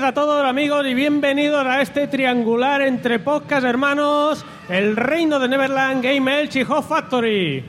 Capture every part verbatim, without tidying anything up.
noches a todos, amigos, y bienvenidos a este triangular entre podcast hermanos, El Reino de Neverland, Game Elch y Hot Factory.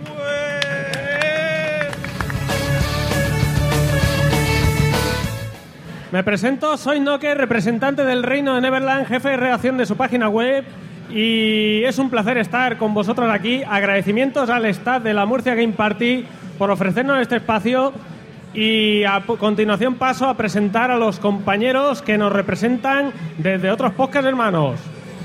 Me presento, soy Noke, representante del Reino de Neverland, jefe de redacción de su página web, y es un placer estar con vosotros aquí. Agradecimientos al staff de la Murcia Game Party por ofrecernos este espacio, y a continuación paso a presentar a los compañeros que nos representan desde otros podcasts hermanos.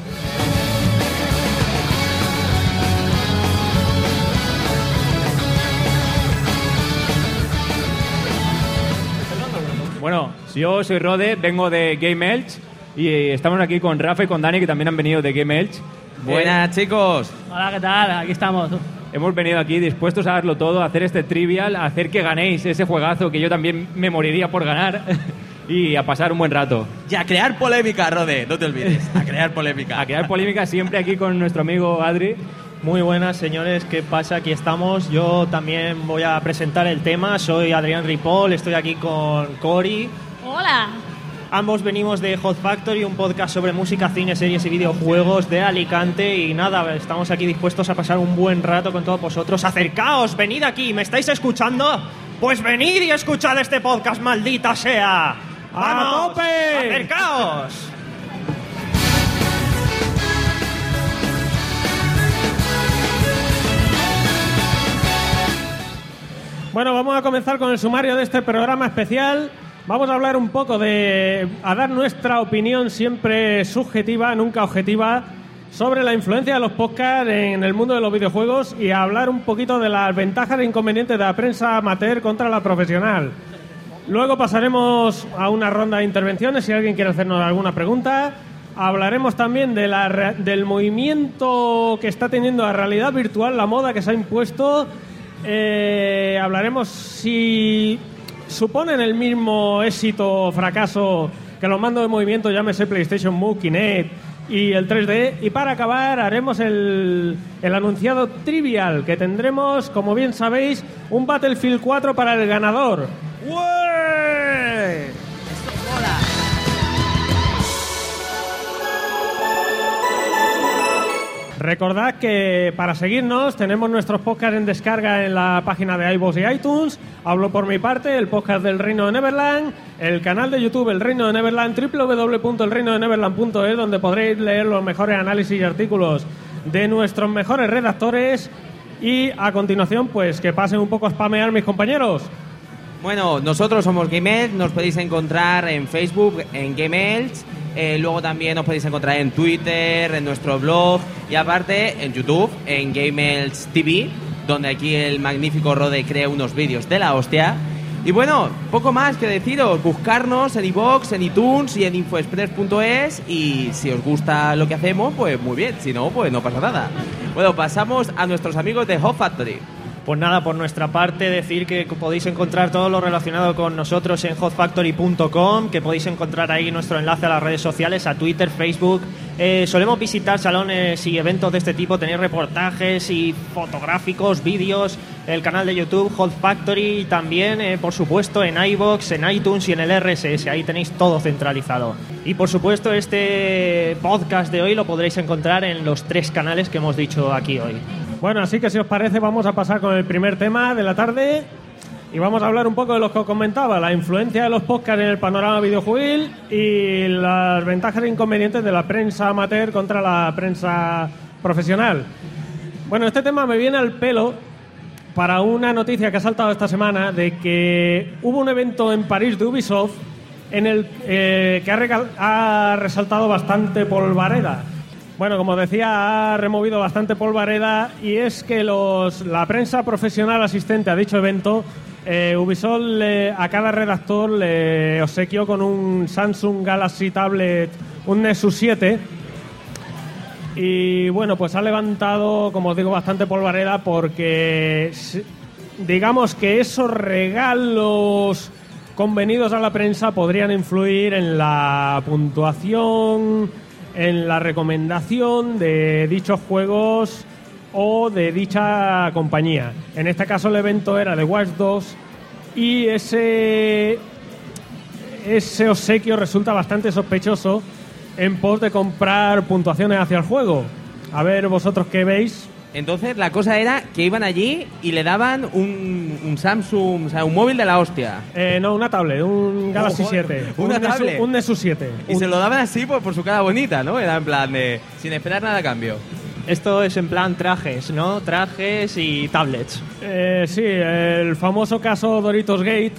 Bueno, yo soy Rode, vengo de Game Elch y estamos aquí con Rafa y con Dani, que también han venido de Game Elch. Buenas, eh, chicos. Hola, ¿qué tal? Aquí estamos. Hemos venido aquí dispuestos a darlo todo, a hacer este trivial, a hacer que ganéis ese juegazo que yo también me moriría por ganar y a pasar un buen rato. Y a crear polémica, Rode, no te olvides. A crear polémica. A crear polémica siempre aquí con nuestro amigo Adri. Muy buenas, señores, ¿qué pasa? Aquí estamos. Yo también voy a presentar el tema. Soy Adrián Ripoll, estoy aquí con Cori. Hola. Ambos venimos de Hot Factory, un podcast sobre música, cine, series y videojuegos de Alicante. Y nada, estamos aquí dispuestos a pasar un buen rato con todos vosotros. ¡Acercaos! ¡Venid aquí! ¿Me estáis escuchando? Pues venid y escuchad este podcast, maldita sea. ¡A tope! ¡Acercaos! Bueno, vamos a comenzar con el sumario de este programa especial. Vamos a hablar un poco de... a dar nuestra opinión siempre subjetiva, nunca objetiva, sobre la influencia de los podcasts en el mundo de los videojuegos, y a hablar un poquito de las ventajas e inconvenientes de la prensa amateur contra la profesional. Luego pasaremos a una ronda de intervenciones si alguien quiere hacernos alguna pregunta. Hablaremos también de la, del movimiento que está teniendo la realidad virtual, la moda que se ha impuesto. Eh, hablaremos si suponen el mismo éxito o fracaso que los mandos de movimiento, llámese PlayStation Move, Kinect y el tres D. Y para acabar haremos el, el anunciado trivial, que tendremos, como bien sabéis, un Battlefield cuatro para el ganador. ¡Ué! Recordad que para seguirnos tenemos nuestros podcasts en descarga en la página de iVoox y iTunes. Hablo por mi parte, el podcast del Reino de Neverland, el canal de YouTube El Reino de Neverland, doble u doble u doble u punto el reino de neverland punto es, donde podréis leer los mejores análisis y artículos de nuestros mejores redactores. Y a continuación, pues que pasen un poco a spamear mis compañeros. Bueno, nosotros somos Game Elch, nos podéis encontrar en Facebook, en Game Elch. Eh, luego también nos podéis encontrar en Twitter, en nuestro blog y aparte en YouTube, en Game Elch T V, donde aquí el magnífico Rode crea unos vídeos de la hostia. Y bueno, poco más que deciros, buscarnos en iVoox, en iTunes y en infoexpress punto es, y si os gusta lo que hacemos, pues muy bien, si no, pues no pasa nada. Bueno, pasamos a nuestros amigos de Hot Factory. Pues nada, por nuestra parte decir que podéis encontrar todo lo relacionado con nosotros en hot factory punto com, que podéis encontrar ahí nuestro enlace a las redes sociales, a Twitter, Facebook. Eh, solemos visitar salones y eventos de este tipo, tenéis reportajes y fotográficos, vídeos, el canal de YouTube Hot Factory, y también, eh, por supuesto, en iVoox, en iTunes y en el R S S, ahí tenéis todo centralizado. Y por supuesto, este podcast de hoy lo podréis encontrar en los tres canales que hemos dicho aquí hoy. Bueno, así que si os parece vamos a pasar con el primer tema de la tarde y vamos a hablar un poco de lo que os comentaba, la influencia de los podcasts en el panorama videojuegil y las ventajas e inconvenientes de la prensa amateur contra la prensa profesional. Bueno, este tema me viene al pelo para una noticia que ha saltado esta semana de que hubo un evento en París de Ubisoft en el eh, que ha, recal- ha resaltado bastante polvareda. Bueno, como decía, ha removido bastante polvareda, y es que los, la prensa profesional asistente a dicho evento, eh, Ubisoft le, a cada redactor le obsequió con un Samsung Galaxy Tablet, un Nexus siete, y bueno, pues ha levantado, como os digo, bastante polvareda, porque digamos que esos regalos convenidos a la prensa podrían influir en la puntuación, en la recomendación de dichos juegos o de dicha compañía. En este caso el evento era de Watch Dogs, y ese ese obsequio resulta bastante sospechoso en pos de comprar puntuaciones hacia el juego. A ver, vosotros qué veis. Entonces la cosa era que iban allí y le daban un, un Samsung, o sea, un móvil de la hostia. Eh, no, una tablet, un Galaxy Ojo, siete. una un tablet. Nexus, un Nexus siete. Y Un- se lo daban así pues, por su cara bonita, ¿no? Era en plan de... sin esperar nada a cambio. Esto es en plan trajes, ¿no? Trajes y tablets. Eh, sí, el famoso caso Doritos Gate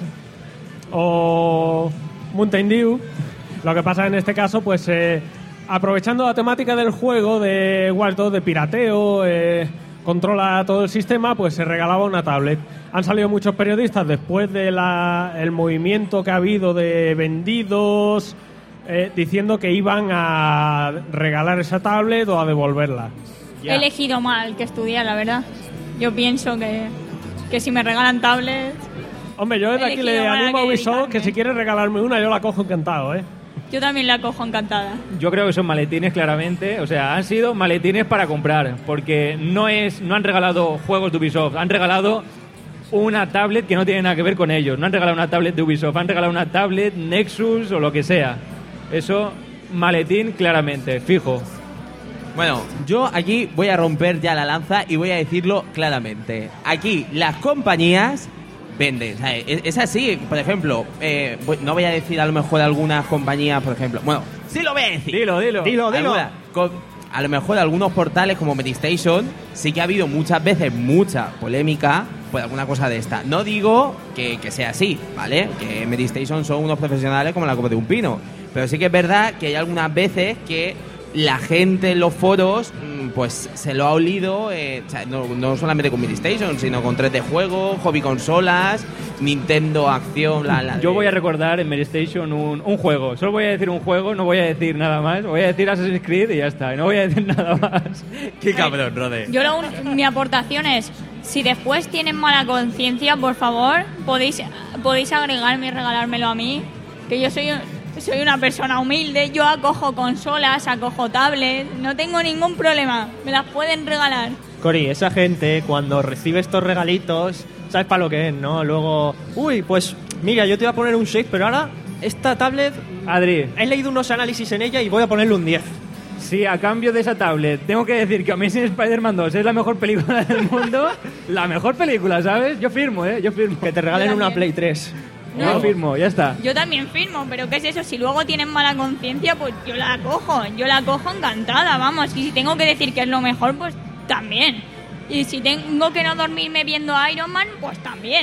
o Mountain Dew. Lo que pasa en este caso, pues eh, aprovechando la temática del juego de Watch Dogs, de pirateo, eh, controla todo el sistema, pues se regalaba una tablet. Han salido muchos periodistas después del movimiento que ha habido de vendidos, eh, diciendo que iban a regalar esa tablet o a devolverla. He elegido mal que estudiar, la verdad. Yo pienso que, que si me regalan tablets, Hombre, yo desde He aquí le elegido para animo a que Ubisoft que dedicarme. si quiere regalarme una, yo la cojo encantado, ¿eh? yo también la cojo encantada. Yo creo que son maletines claramente, o sea, han sido maletines para comprar, porque no es, no han regalado juegos de Ubisoft, han regalado una tablet que no tiene nada que ver con ellos, no han regalado una tablet de Ubisoft, han regalado una tablet Nexus o lo que sea. Eso, maletín claramente, fijo. Bueno, yo aquí voy a romper ya la lanza y voy a decirlo claramente. Aquí las compañías venden, o sea, es, es así. Por ejemplo, eh, voy- no voy a decir a lo mejor algunas compañías, por ejemplo. Bueno, sí lo voy a decir. Dilo, dilo. Dilo, dilo. Alguna- con- a lo mejor algunos portales como Medistation sí que ha habido muchas veces mucha polémica por alguna cosa de esta. No digo que, que sea así, ¿vale? Que Medistation son unos profesionales como la copa de un pino. Pero sí que es verdad que hay algunas veces que la gente en los foros mm, pues se lo ha olido, eh, o sea, no, no solamente con Medistation, sino con tres D Juegos, Hobby Consolas, Nintendo Acción, la, la Yo de- voy a recordar en Medistation un, un juego. Solo voy a decir un juego, no voy a decir nada más. Voy a decir Assassin's Creed y ya está. Y no voy a decir nada más. Qué cabrón, Rode. Yo lo un- mi aportación es, si después tienen mala conciencia, por favor, podéis, podéis agregarme y regalármelo a mí, que yo soy, soy una persona humilde, yo acojo consolas, acojo tablets, no tengo ningún problema, me las pueden regalar. Cori, esa gente cuando recibe estos regalitos, ¿sabes para lo que es, no? Luego, uy, pues mira, yo te voy a poner un seis, pero ahora esta tablet, Adri, he leído unos análisis en ella y voy a ponerle un diez. si a cambio de esa tablet tengo que decir que Amazing Spider-Man dos es la mejor película del mundo, la mejor película, ¿sabes? Yo firmo, ¿eh? Yo firmo. Que te regalen Yo una también. Play tres. No. Yo firmo, ya está. Yo también firmo, pero ¿qué es eso? Si luego tienen mala conciencia, pues yo la acojo, yo la acojo encantada, vamos. Y si tengo que decir que es lo mejor, pues también. Y si tengo que no dormirme viendo Iron Man, pues también.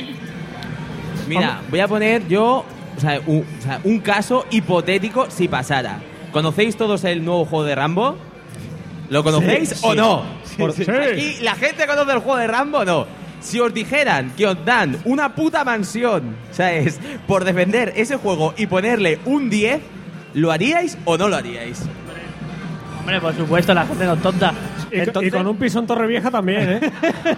Mira, voy a poner yo o sea, un, o sea, un caso hipotético si pasara. ¿Conocéis todos el nuevo juego de Rambo? ¿Lo conocéis Sí, o sí. no? Por- sí. Aquí la gente conoce el juego de Rambo o no. Si os dijeran que os dan una puta mansión, ¿sabes? Por defender ese juego y ponerle un diez, ¿lo haríais o no lo haríais? Hombre, por supuesto, la gente no es tonta. Y, co- Entonces- y con un piso en Torrevieja también, ¿eh?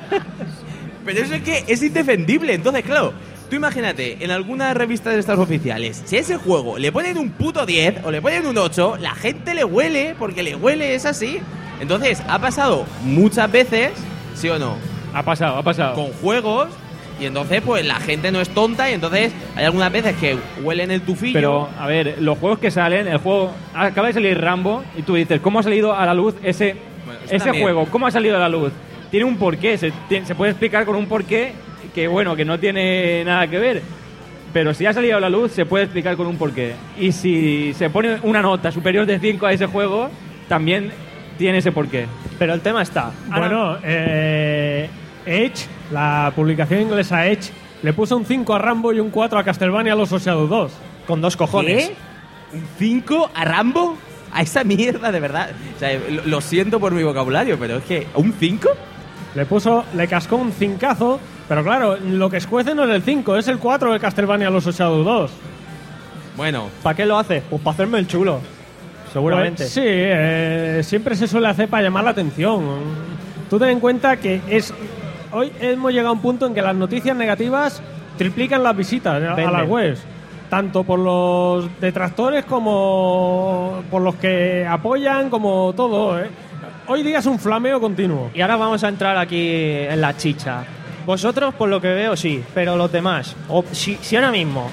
Pero eso es que es indefendible. Entonces, claro, tú imagínate, en alguna revista de estas oficiales, si a ese juego le ponen un puto diez o le ponen un ocho, la gente le huele, porque le huele, es así. Entonces, ha pasado muchas veces, ¿sí o no? Ha pasado, ha pasado. Con juegos, y entonces, pues la gente no es tonta, y entonces hay algunas veces que huelen el tufillo. Pero, a ver, los juegos que salen, el juego... Acaba de salir Rambo y tú dices, ¿cómo ha salido a la luz ese, Bueno, eso ese también. juego? ¿Cómo ha salido a la luz? Tiene un porqué, se, ti- se puede explicar con un porqué que, bueno, que no tiene nada que ver. Pero si ha salido a la luz, se puede explicar con un porqué. Y si se pone una nota superior de cinco a ese juego, también tiene ese porqué. Pero el tema está. Ahora- Bueno, eh, Edge, la publicación inglesa Edge, le puso un cinco a Rambo y un cuatro a Castlevania Los Shadow dos. con dos cojones. ¿Qué? ¿Un cinco a Rambo? A esa mierda, de verdad. O sea, lo, lo siento por mi vocabulario, pero es que, ¿un cinco? Le puso, le cascó un cincazo, pero claro, lo que escuece no es el cinco, es el cuatro de Castlevania Los Shadow dos. Bueno, ¿Para qué lo hace? Pues para hacerme el chulo. Seguramente. Pues sí, eh, siempre se suele hacer para llamar la atención. Tú ten en cuenta que es hoy hemos llegado a un punto en que las noticias negativas triplican las visitas a Venden. las webs. Tanto por los detractores como por los que apoyan, como todo. ¿eh? Hoy día es un flameo continuo. Y ahora vamos a entrar aquí en la chicha. Vosotros, por lo que veo, sí, pero los demás. O, si, si ahora mismo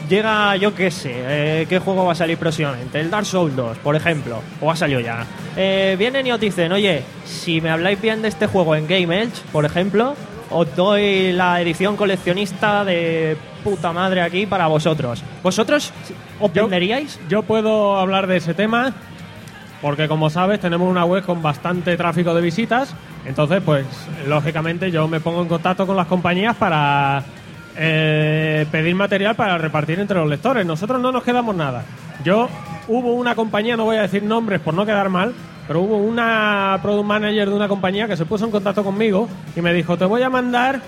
llega, yo qué sé, eh, ¿qué juego va a salir próximamente? El Dark Souls dos, por ejemplo, o ha salido ya. Eh, vienen y os dicen, oye, si me habláis bien de este juego en Game Edge, por ejemplo, os doy la edición coleccionista de puta madre aquí para vosotros. ¿Vosotros os Yo- venderíais? Yo puedo hablar de ese tema porque, como sabes, tenemos una web con bastante tráfico de visitas. Entonces, pues, lógicamente yo me pongo en contacto con las compañías para eh, pedir material para repartir entre los lectores. Nosotros no nos quedamos nada. Yo, hubo una compañía, no voy a decir nombres por no quedar mal, pero hubo una product manager de una compañía que se puso en contacto conmigo y me dijo, te voy a mandar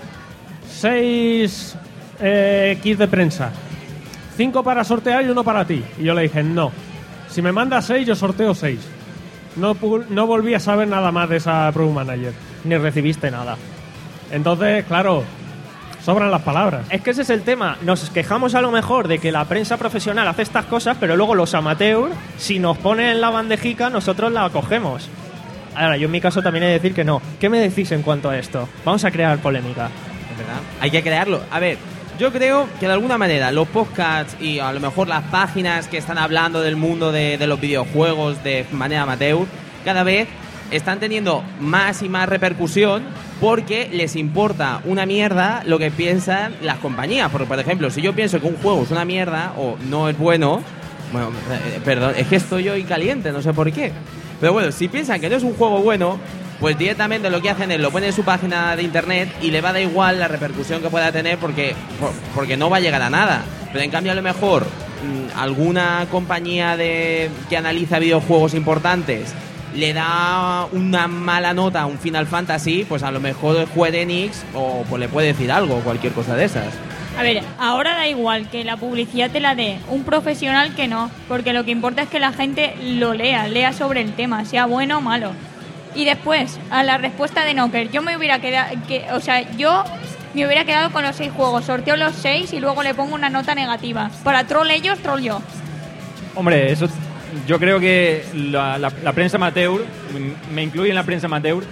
seis eh, kits de prensa. Cinco para sortear y uno para ti. Y yo le dije, no. Si me mandas seis, yo sorteo seis. No, pu- no volví a saber nada más de esa product manager. Ni recibiste nada. Entonces, claro, sobran las palabras. Es que ese es el tema. Nos quejamos a lo mejor de que la prensa profesional hace estas cosas, pero luego los amateurs, si nos ponen en la bandejica, nosotros la cogemos. Ahora, yo en mi caso también he de decir que no. ¿Qué me decís en cuanto a esto? Vamos a crear polémica. Es verdad. Hay que crearlo. A ver, yo creo que de alguna manera los podcasts y a lo mejor las páginas que están hablando del mundo de, de los videojuegos de manera amateur, cada vez están teniendo más y más repercusión porque les importa una mierda lo que piensan las compañías. Porque, por ejemplo, si yo pienso que un juego es una mierda o no es bueno, bueno, eh, perdón, es que estoy hoy caliente, no sé por qué. Pero bueno, si piensan que no es un juego bueno, pues directamente lo que hacen es lo ponen en su página de internet y le va a dar igual la repercusión que pueda tener porque, por- porque no va a llegar a nada. Pero en cambio a lo mejor mm, alguna compañía de que analiza videojuegos importantes le da una mala nota a un Final Fantasy, pues a lo mejor Square Enix o pues le puede decir algo, cualquier cosa de esas. A ver, ahora da igual que la publicidad te la dé un profesional que no, porque lo que importa es que la gente lo lea, lea sobre el tema, sea bueno o malo. Y después, a la respuesta de Knocker, yo me hubiera quedado, que, o sea, yo me hubiera quedado con los seis juegos, sorteo los seis y luego le pongo una nota negativa. Para troll ellos, troll yo. Hombre, eso yo creo que la, la- la prensa amateur, m- me incluye en la prensa amateur,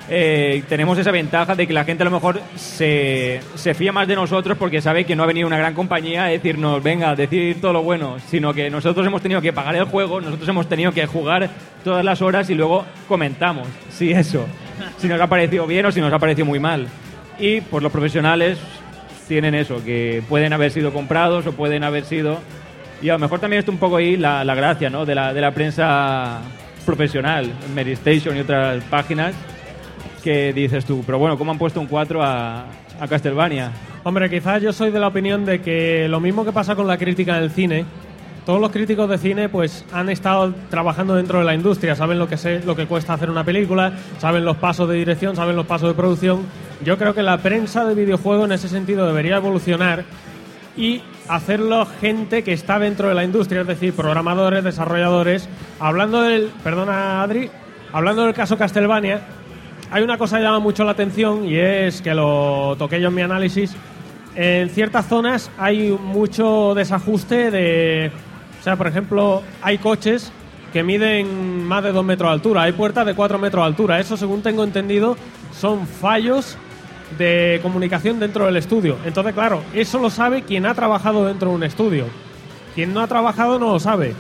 eh, tenemos esa ventaja de que la gente a lo mejor se, se fía más de nosotros porque sabe que no ha venido una gran compañía a decirnos, venga, a decir todo lo bueno, sino que nosotros hemos tenido que pagar el juego, nosotros hemos tenido que jugar todas las horas y luego comentamos si eso, si nos ha parecido bien o si nos ha parecido muy mal. Y pues los profesionales tienen eso, que pueden haber sido comprados o pueden haber sido... Y a lo mejor también está un poco ahí la, la gracia, ¿no?, de la, de la prensa profesional, Mary Station y otras páginas, que dices tú, pero bueno, ¿cómo han puesto un cuatro a, a Castlevania? Hombre, quizás yo soy de la opinión de que lo mismo que pasa con la crítica del cine, todos los críticos de cine pues han estado trabajando dentro de la industria, saben lo que sé, lo que cuesta hacer una película, saben los pasos de dirección, saben los pasos de producción. Yo creo que la prensa de videojuegos en ese sentido debería evolucionar y hacerlo gente que está dentro de la industria, es decir, programadores, desarrolladores. Hablando del, perdona Adri, hablando del caso Castlevania, hay una cosa que llama mucho la atención y es que lo toqué yo en mi análisis. En ciertas zonas hay mucho desajuste de... O sea, por ejemplo, hay coches que miden más de dos metros de altura, hay puertas de cuatro metros de altura. Eso, según tengo entendido, son fallos de comunicación dentro del estudio. Entonces, claro, eso lo sabe quien ha trabajado dentro de un estudio. Quien no ha trabajado no lo sabe.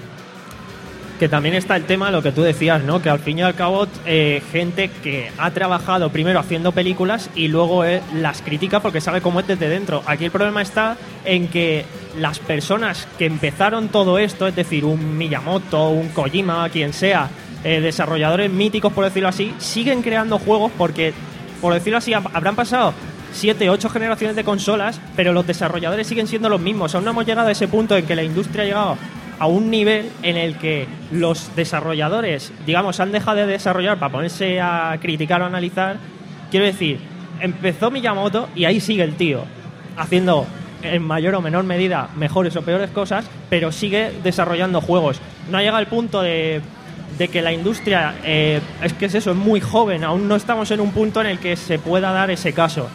Que también está el tema, lo que tú decías, ¿no? Que al fin y al cabo, eh, gente que ha trabajado primero haciendo películas y luego eh, las critica porque sabe cómo es desde dentro. Aquí el problema está en que las personas que empezaron todo esto, es decir, un Miyamoto, un Kojima, quien sea, eh, desarrolladores míticos, por decirlo así, siguen creando juegos porque, por decirlo así, hab- habrán pasado siete, ocho generaciones de consolas, pero los desarrolladores siguen siendo los mismos. Aún no hemos llegado a ese punto en que la industria ha llegado a un nivel en el que los desarrolladores, digamos, han dejado de desarrollar para ponerse a criticar o analizar. Quiero decir, empezó Miyamoto y ahí sigue el tío, haciendo en mayor o menor medida mejores o peores cosas, pero sigue desarrollando juegos. No ha llegado al punto de, de que la industria, eh, es que es eso, es muy joven, aún no estamos en un punto en el que se pueda dar ese caso.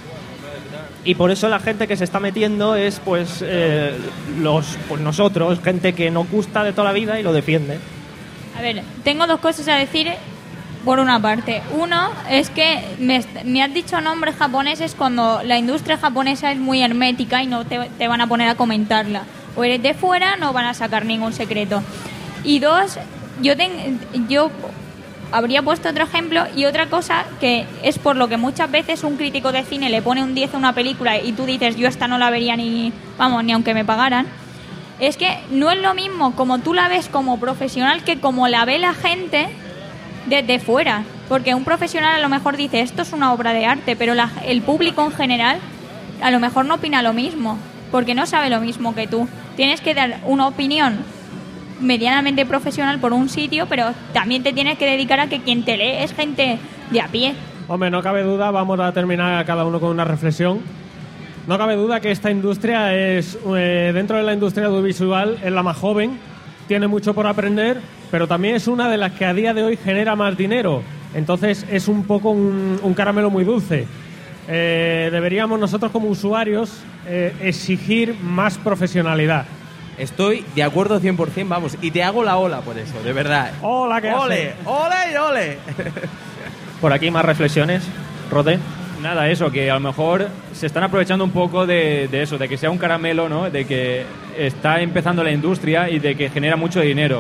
Y por eso la gente que se está metiendo es pues eh, los pues nosotros, gente que nos gusta de toda la vida y lo defiende. A ver, tengo dos cosas a decir por una parte. Uno es que me, est- me has dicho nombres japoneses cuando la industria japonesa es muy hermética y no te, te van a poner a comentarla. o eres de fuera, no van a sacar ningún secreto. Y dos, yo, ten, yo habría puesto otro ejemplo y otra cosa que es por lo que muchas veces un crítico de cine le pone un diez a una película y tú dices, yo esta no la vería ni, vamos, ni aunque me pagaran. Es que no es lo mismo como tú la ves como profesional que como la ve la gente desde fuera. Porque un profesional a lo mejor dice, esto es una obra de arte, pero la, el público en general a lo mejor no opina lo mismo, porque no sabe lo mismo que tú. Tienes que dar una opinión medianamente profesional por un sitio, pero también te tienes que dedicar a que quien te lee es gente de a pie. Hombre, no cabe duda, vamos a terminar cada uno con una reflexión. No cabe duda que esta industria es, eh, dentro de la industria audiovisual, es la más joven, tiene mucho por aprender, pero también es una de las que a día de hoy genera más dinero. Entonces es un poco un, un caramelo muy dulce. Eh, deberíamos nosotros como usuarios eh, exigir más profesionalidad. Estoy de acuerdo cien por ciento, vamos, y te hago la ola por eso, de verdad. ¡Hola, qué ¡Ole! hace? ¡Ole y ole! Por aquí más reflexiones. Rode. Nada, eso, que a lo mejor se están aprovechando un poco de, de eso, de que sea un caramelo, ¿no? De que está empezando la industria y de que genera mucho dinero.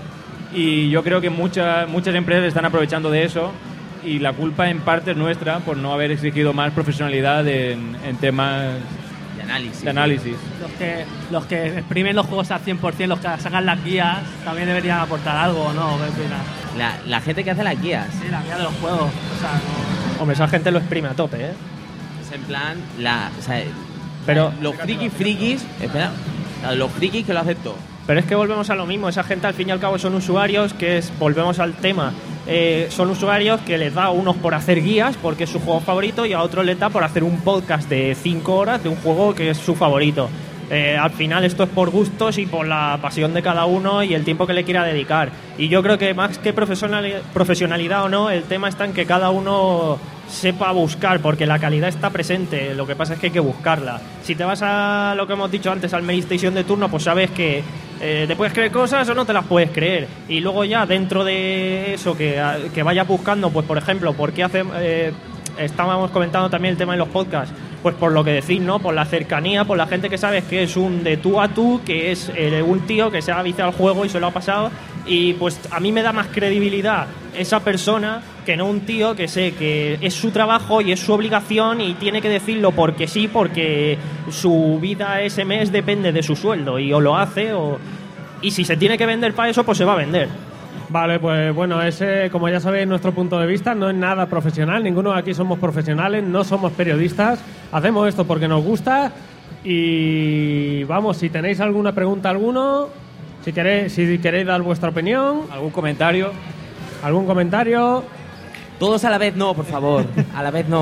Y yo creo que muchas muchas empresas están aprovechando de eso y la culpa en parte es nuestra por no haber exigido más profesionalidad en, en temas De análisis. de análisis. Los que, los que exprimen los juegos al cien por ciento, los que sacan las guías, también deberían aportar algo, ¿no? ¿Qué opinas? La, la gente que hace las guías. Sí, la guía de los juegos. O sea, no... Hombre, esa gente lo exprime a tope, ¿eh? Es en plan, la, o sea, Pero- los frikis frikis, espera, los frikis que lo hacen todo. Pero es que volvemos a lo mismo, esa gente al fin y al cabo son usuarios que es, volvemos al tema, eh, son usuarios que les da a unos por hacer guías porque es su juego favorito y a otros les da por hacer un podcast de cinco horas de un juego que es su favorito. Eh, al final esto es por gustos y por la pasión de cada uno y el tiempo que le quiera dedicar. Y yo creo que más que profesionalidad, profesionalidad o no, el tema está en que cada uno sepa buscar, porque la calidad está presente, lo que pasa es que hay que buscarla. Si te vas a lo que hemos dicho antes, al Medistation de turno, pues sabes que eh, te puedes creer cosas o no te las puedes creer. Y luego ya dentro de eso, que, que vayas buscando, pues por ejemplo, ¿por qué hace, eh, estábamos comentando también el tema de los podcasts? Pues por lo que decís, ¿no? Por la cercanía, por la gente que sabes que es un de tú a tú, que es eh, un tío que se ha viciado al juego y se lo ha pasado. Y pues a mí me da más credibilidad esa persona que no un tío que sé que es su trabajo y es su obligación y tiene que decirlo porque sí, porque su vida ese mes depende de su sueldo y o lo hace o... Y si se tiene que vender para eso, pues se va a vender. Vale, pues bueno, ese, como ya sabéis, nuestro punto de vista no es nada profesional. Ninguno de aquí somos profesionales, no somos periodistas. Hacemos esto porque nos gusta. Y vamos, si tenéis alguna pregunta, alguno, si queréis, si queréis dar vuestra opinión, ¿Algún comentario? algún comentario. Todos a la vez no, por favor. A la vez no.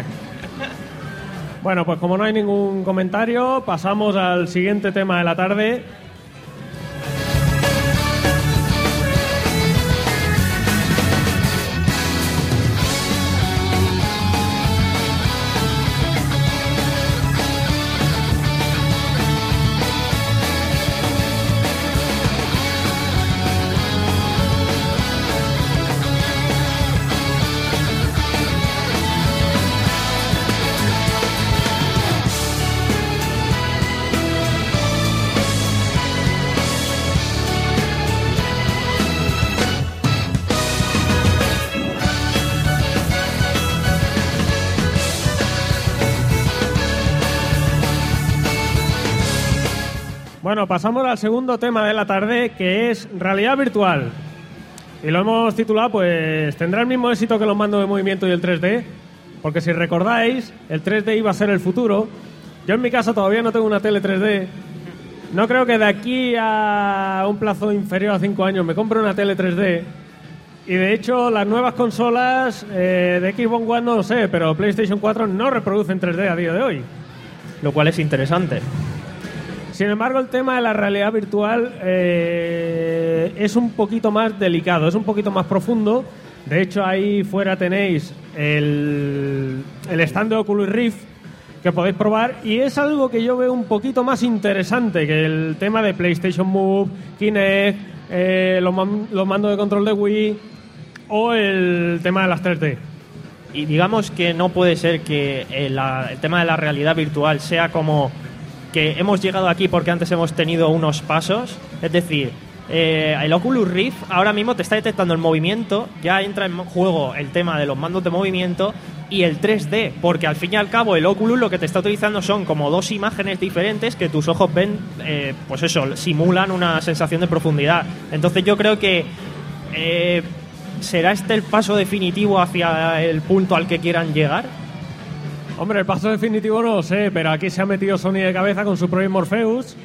Bueno, pues como no hay ningún comentario, pasamos al siguiente tema de la tarde. Bueno, pasamos al segundo tema de la tarde, que es realidad virtual. Y lo hemos titulado, pues, ¿tendrá el mismo éxito que los mandos de movimiento y el tres D? Porque si recordáis, el tres D iba a ser el futuro. Yo en mi casa todavía no tengo una tele tres D. No creo que de aquí a un plazo inferior a cinco años me compre una tele tres D. Y de hecho, las nuevas consolas eh, de Xbox One no lo sé, pero PlayStation cuatro no reproducen tres D a día de hoy. Lo cual es interesante. Sin embargo, el tema de la realidad virtual eh, es un poquito más delicado, es un poquito más profundo. De hecho, ahí fuera tenéis el, el stand de Oculus Rift que podéis probar y es algo que yo veo un poquito más interesante que el tema de PlayStation Move, Kinect, eh, los, man- los mandos de control de Wii o el tema de las tres D. Y digamos que no puede ser que el, la- el tema de la realidad virtual sea como que hemos llegado aquí porque antes hemos tenido unos pasos. Es decir, eh, el Oculus Rift ahora mismo te está detectando el movimiento, ya entra en juego el tema de los mandos de movimiento y el tres D, porque al fin y al cabo el Oculus lo que te está utilizando son como dos imágenes diferentes que tus ojos ven, eh, pues eso, simulan una sensación de profundidad. Entonces yo creo que eh, ¿será este el paso definitivo hacia el punto al que quieran llegar? Hombre, el paso definitivo no lo sé, pero aquí se ha metido Sony de cabeza con su Project Morpheus.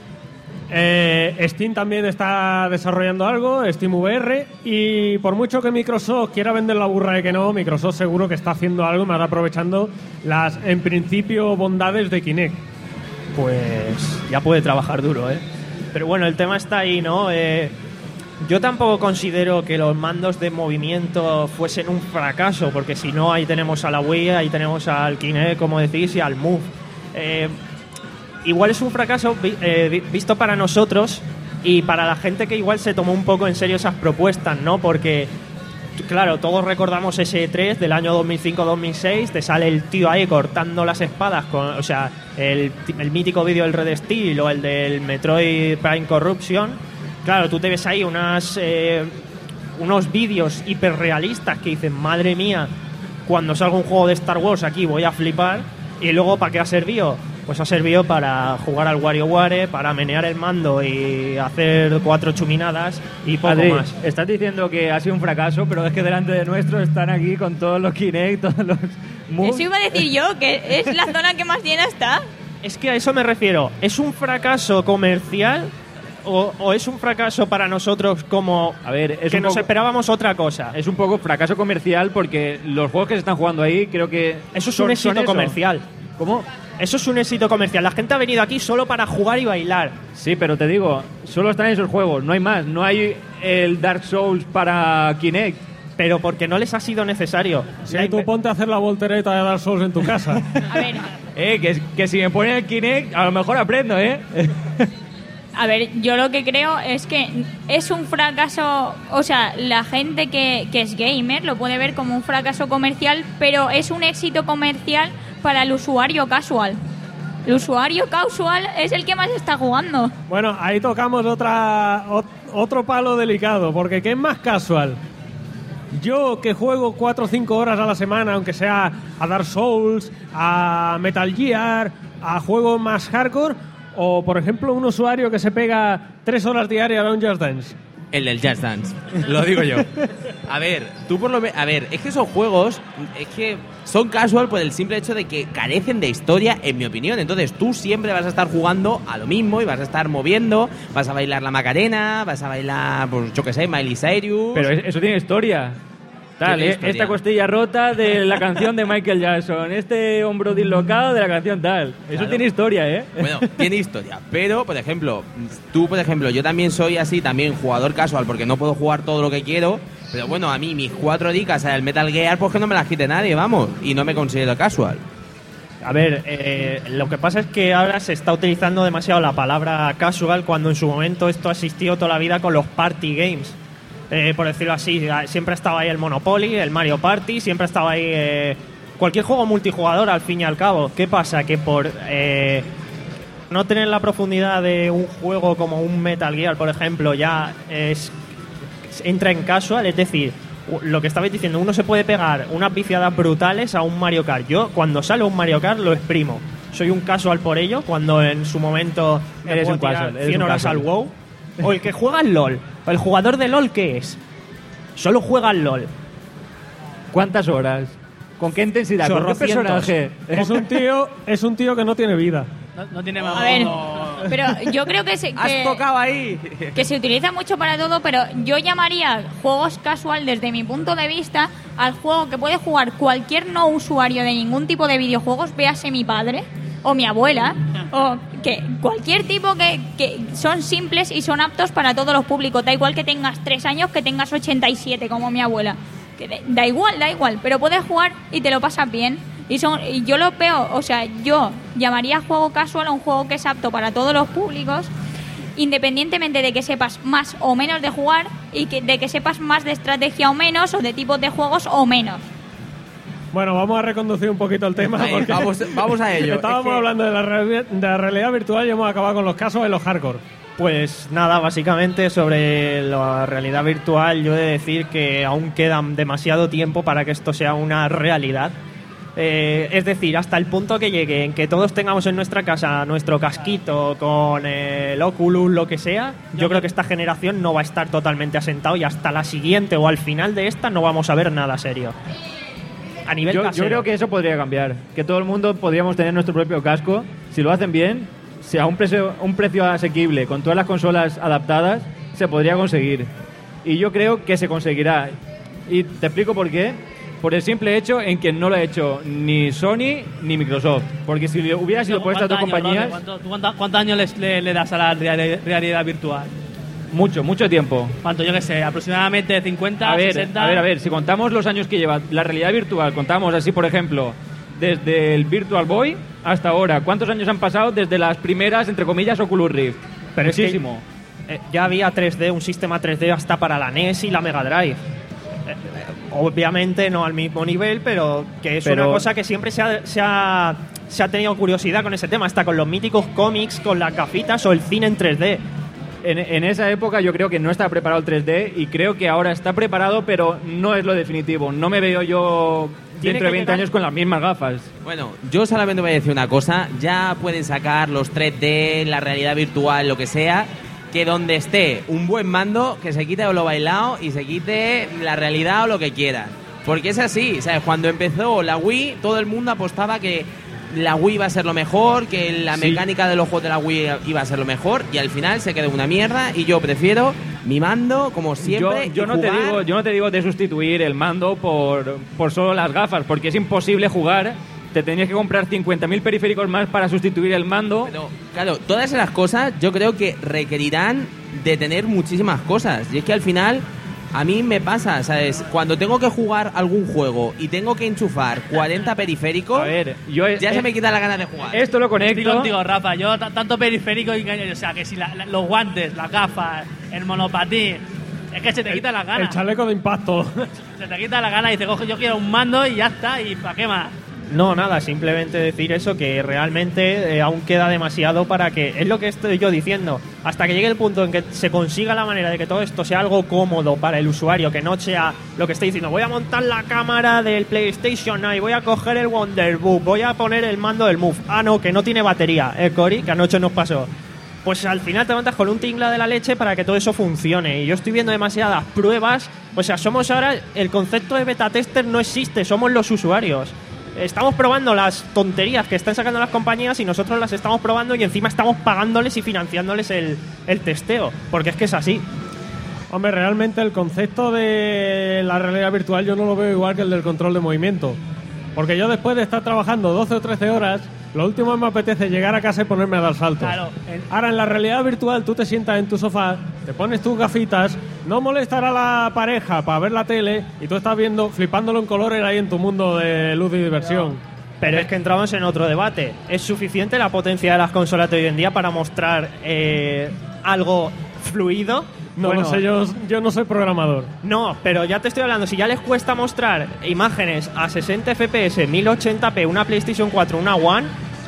Eh, Steam también está desarrollando algo, Steam V R, y por mucho que Microsoft quiera vender la burra de que no, Microsoft seguro que está haciendo algo, más aprovechando las, en principio, bondades de Kinect. Pues ya puede trabajar duro, ¿eh? Pero bueno, el tema está ahí, ¿no? Eh, yo tampoco considero que los mandos de movimiento fuesen un fracaso, porque si no, ahí tenemos a la Wii, ahí tenemos al Kinect, como decís, y al Move. Eh, igual es un fracaso eh, visto para nosotros y para la gente que igual se tomó un poco en serio esas propuestas, ¿no? Porque, claro, todos recordamos ese E tres del año dos mil cinco dos mil seis, te sale el tío ahí cortando las espadas, con, o sea, el, el mítico vídeo del Red Steel o el del Metroid Prime Corruption. Claro, tú te ves ahí unas, eh, unos vídeos hiperrealistas que dicen, madre mía, cuando salga un juego de Star Wars aquí voy a flipar. Y luego, ¿para qué ha servido? Pues ha servido para jugar al WarioWare, para menear el mando y hacer cuatro chuminadas y poco Adri, más. Estás diciendo que ha sido un fracaso, pero es que delante de nuestro están aquí con todos los Kinect, todos los moves. Eso iba a decir yo, que es la zona que más llena está. Es que a eso me refiero. ¿Es un fracaso comercial o, o es un fracaso para nosotros como A ver, es que un nos poco- esperábamos otra cosa? Es un poco fracaso comercial porque los juegos que se están jugando ahí creo que... Eso es son- un éxito son eso. comercial. ¿Cómo? Eso es un éxito comercial. La gente ha venido aquí solo para jugar y bailar. Sí, pero te digo, solo están esos juegos, no hay más. No hay el Dark Souls para Kinect. Pero porque no les ha sido necesario. Si La tú inve- ponte a hacer la voltereta de Dark Souls en tu casa. A ver, Eh, que, que si me ponen el Kinect, a lo mejor aprendo, ¿eh? a ver, yo lo que creo es que es un fracaso, o sea, la gente que, que es gamer lo puede ver como un fracaso comercial, pero es un éxito comercial para el usuario casual. El usuario casual es el que más está jugando. Bueno, ahí tocamos otra ot- otro palo delicado, porque ¿qué es más casual? Yo que juego cuatro o cinco horas a la semana, aunque sea a Dark Souls, a Metal Gear, a juegos más hardcore, o por ejemplo un usuario que se pega tres horas diarias a un Just Dance. El del Just Dance, lo digo yo. A ver, tú por lo menos... A ver, es que esos juegos, es que son casual por el simple hecho de que carecen de historia, en mi opinión. Entonces tú siempre vas a estar jugando a lo mismo y vas a estar moviendo, vas a bailar la Macarena, vas a bailar, pues yo qué sé, Miley Cyrus... Pero es- eso tiene historia. Tal, Tiene eh, historia. esta costilla rota de la canción de Michael Jackson, este hombro dislocado de la canción tal. Eso Claro. tiene historia, ¿eh? Bueno, tiene historia, pero, por ejemplo, tú, por ejemplo, yo también soy así, también jugador casual, porque no puedo jugar todo lo que quiero, pero bueno, a mí mis cuatro dicas al Metal Gear, pues que no me las quite nadie, vamos, y no me considero casual. A ver, eh, lo que pasa es que ahora se está utilizando demasiado la palabra casual cuando en su momento esto ha existido toda la vida con los party games. Eh, por decirlo así, siempre estaba ahí el Monopoly, el Mario Party, siempre estaba ahí eh, cualquier juego multijugador al fin y al cabo. ¿Qué pasa? Que por eh, no tener la profundidad de un juego como un Metal Gear, por ejemplo, ya es, entra en casual, es decir, lo que estabais diciendo, uno se puede pegar unas viciadas brutales a un Mario Kart. Yo, cuando sale un Mario Kart, lo exprimo. Soy un casual por ello, cuando en su momento me Eres puedo un tirar casual, eres cien un horas casual. al WoW. O el que juega al LOL. O el jugador de LOL, ¿qué es? Solo juega al LOL. ¿Cuántas horas? ¿Con qué intensidad? ¿Con qué Chorrocientos. personaje? Es un tío, es un tío que no tiene vida. No, no tiene más. A ver, pero yo creo que se, ¡Has que, tocado ahí! que se utiliza mucho para todo, pero yo llamaría juegos casual desde mi punto de vista al juego que puede jugar cualquier no usuario de ningún tipo de videojuegos, véase mi padre o mi abuela, o que cualquier tipo que, que son simples y son aptos para todos los públicos. Da igual que tengas tres años, que tengas ochenta y siete como mi abuela. Que de- da igual, da igual, pero puedes jugar y te lo pasas bien. Y, son, y yo lo veo, o sea, yo llamaría juego casual a un juego que es apto para todos los públicos, independientemente de que sepas más o menos de jugar y que, de que sepas más de estrategia o menos, o de tipos de juegos o menos. Bueno, vamos a reconducir un poquito el tema. Ahí, Porque vamos, vamos a ello. estábamos Es que- hablando de la, reali- de la realidad virtual y hemos acabado con los casos de los hardcore. Pues nada, básicamente sobre la realidad virtual yo he de decir que aún queda demasiado tiempo para que esto sea una realidad. Eh, es decir, hasta el punto que llegue en que todos tengamos en nuestra casa nuestro casquito con el Oculus, lo que sea, yo creo que esta generación no va a estar totalmente asentado y hasta la siguiente o al final de esta no vamos a ver nada serio. A nivel Yo, yo casero. creo que eso podría cambiar. Que todo el mundo podríamos tener nuestro propio casco. Si lo hacen bien, si a un precio, un precio asequible, con todas las consolas adaptadas, se podría conseguir. Y yo creo que se conseguirá. Y te explico por qué. Por el simple hecho en que no lo ha hecho ni Sony ni Microsoft. Porque si hubiera sido por estas dos ¿Cuántos años, compañías, Roque? ¿Cuánto- tú cuánta- ¿Cuántos años les- le, le das a la real- realidad virtual? mucho, mucho tiempo. ¿Cuánto? Yo qué sé, aproximadamente cincuenta, A ver, sesenta... a ver, a ver, si contamos los años que lleva la realidad virtual, contamos así, por ejemplo, desde el Virtual Boy hasta ahora, ¿cuántos años han pasado desde las primeras, entre comillas, Oculus Rift? Pero es que- Muchísimo. Eh, ya había tres D, un sistema tres D hasta para la N E S y la Mega Drive. Eh, eh, obviamente no al mismo nivel, pero que es Pero- una cosa que siempre se ha, se, ha, se ha tenido curiosidad con ese tema, hasta con los míticos cómics, con las gafitas o el cine en tres D. En, en esa época yo creo que no estaba preparado el tres D y creo que ahora está preparado, pero no es lo definitivo. No me veo yo Tiene dentro de que veinte llegar- años con las mismas gafas. Bueno, yo solamente voy a decir una cosa. Ya pueden sacar los tres D, la realidad virtual, lo que sea, que donde esté un buen mando, que se quite lo bailado y se quite la realidad o lo que quiera. Porque es así, ¿sabes? Cuando empezó la Wii, todo el mundo apostaba que la Wii iba a ser lo mejor, que la Sí. mecánica de los juegos de la Wii iba a ser lo mejor, y al final se quedó una mierda, y yo prefiero mi mando, como siempre, Yo, yo y no te jugar. digo, yo no te digo de sustituir el mando por, por solo las gafas, porque es imposible jugar. Te tenías que comprar cincuenta mil periféricos más para sustituir el mando. Pero, claro, todas esas cosas yo creo que requerirán de tener muchísimas cosas. Y es que al final, a mí me pasa, ¿sabes? Cuando tengo que jugar algún juego y tengo que enchufar cuarenta periféricos, A ver, yo ya eh, se me quita la gana de jugar. esto lo Estoy conecto. contigo, Rafa. Yo t- tanto periférico y o sea, que si la- la- los guantes, las gafas, el monopatín, es que se te quita la El gana. chaleco de impacto. Se te quita la gana y dices, coge, yo quiero un mando y ya está, y ¿para qué más? No, nada, simplemente decir eso, que realmente eh, aún queda demasiado para que, es lo que estoy yo diciendo, hasta que llegue el punto en que se consiga la manera de que todo esto sea algo cómodo para el usuario, que no sea lo que estoy diciendo, voy a montar la cámara del PlayStation y voy a coger el Wonderbook, voy a poner el mando del Move, ah no, que no tiene batería, eh, Cory, que anoche nos pasó. Pues al final te montas con un tingla de la leche para que todo eso funcione. Y yo estoy viendo demasiadas pruebas. O sea, somos ahora... El concepto de beta tester no existe, somos los usuarios. Estamos probando las tonterías que están sacando las compañías y nosotros las estamos probando y encima estamos pagándoles y financiándoles el, el testeo. Porque es que es así. Hombre, realmente el concepto de la realidad virtual yo no lo veo igual que el del control de movimiento. Porque yo después de estar trabajando doce o trece horas, lo último que me apetece es llegar a casa y ponerme a dar saltos. Claro, en- Ahora en la realidad virtual tú te sientas en tu sofá, te pones tus gafitas, no molestará a la pareja para ver la tele y tú estás viendo, flipándolo en colores ahí en tu mundo de luz y diversión. Pero es que entramos en otro debate. ¿Es suficiente la potencia de las consolas de hoy en día para mostrar eh, algo fluido? No Bueno, lo sé, yo, yo no soy programador. No, pero ya te estoy hablando, si ya les cuesta mostrar imágenes a sesenta F P S, mil ochenta p, una PlayStation cuatro, una One,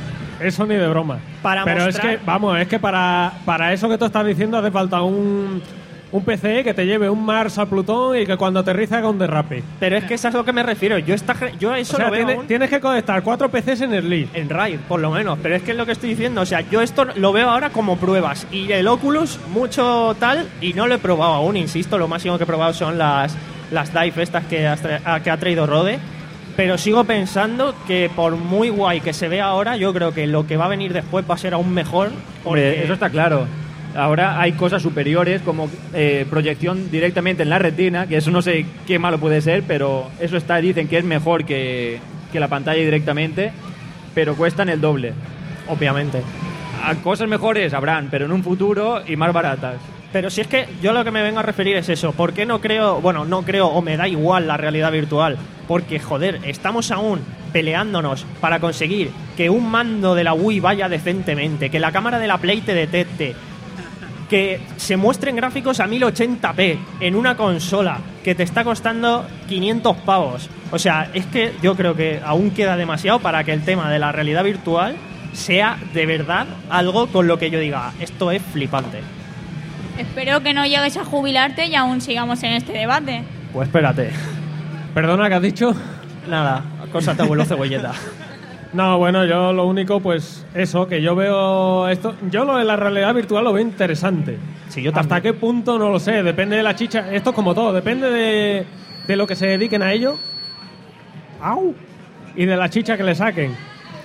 Eso ni de broma. Para Pero mostrar- es que, vamos, es que para, para eso que tú estás diciendo hace falta un, un P C que te lleve un Mars a Plutón y que cuando aterriza haga un derrape. pero es que eso es a lo que me refiero. Yo, esta, ge- yo eso O sea, lo veo tiene- aún tienes que conectar cuatro P Cs en el Lead. en RAID, por lo menos, pero es que es lo que estoy diciendo. O sea, yo esto lo veo ahora como pruebas y el Oculus mucho tal y no lo he probado aún, insisto, lo máximo que he probado son las, las dive estas que, has tra- ah, que ha traído Rode. Pero sigo pensando que por muy guay que se vea ahora, yo creo que lo que va a venir después va a ser aún mejor. Hombre, porque- eso está claro. Ahora hay cosas superiores como eh, proyección directamente en la retina, que eso no sé qué malo puede ser, pero eso está, dicen que es mejor que, que la pantalla directamente, pero cuestan el doble. Obviamente. A cosas mejores habrán, pero en un futuro y más baratas. Pero si es que yo lo que me vengo a referir es eso. ¿Por qué no creo, bueno, no creo o me da igual la realidad virtual? Porque, joder, estamos aún peleándonos para conseguir que un mando de la Wii vaya decentemente, que la cámara de la Play te detecte, que se muestren gráficos a mil ochenta p en una consola. que te está costando quinientos pavos. O sea, es que yo creo que aún queda demasiado para que el tema de la realidad virtual sea de verdad algo con lo que yo diga, esto es flipante. Espero que no llegues a jubilarte y aún sigamos en este debate. Pues espérate. Perdona, ¿qué has dicho? Nada, cosa te abuelo cebolleta. No, bueno, yo lo único, pues eso, que yo veo esto, yo lo de la realidad virtual lo veo interesante. Sí, yo ¿Hasta también. qué punto? No lo sé, depende de la chicha, esto es como todo, depende de, de lo que se dediquen a ello. ¡Au! Y de la chicha que le saquen.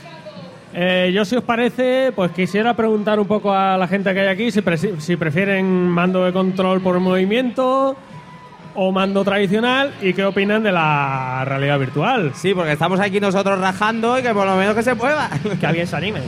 Eh, yo, si os parece, pues quisiera preguntar un poco a la gente que hay aquí si, pre- si prefieren mando de control por movimiento o mando tradicional y qué opinan de la realidad virtual. Sí, porque estamos aquí nosotros rajando y que por lo menos que se mueva. Que alguien se anime.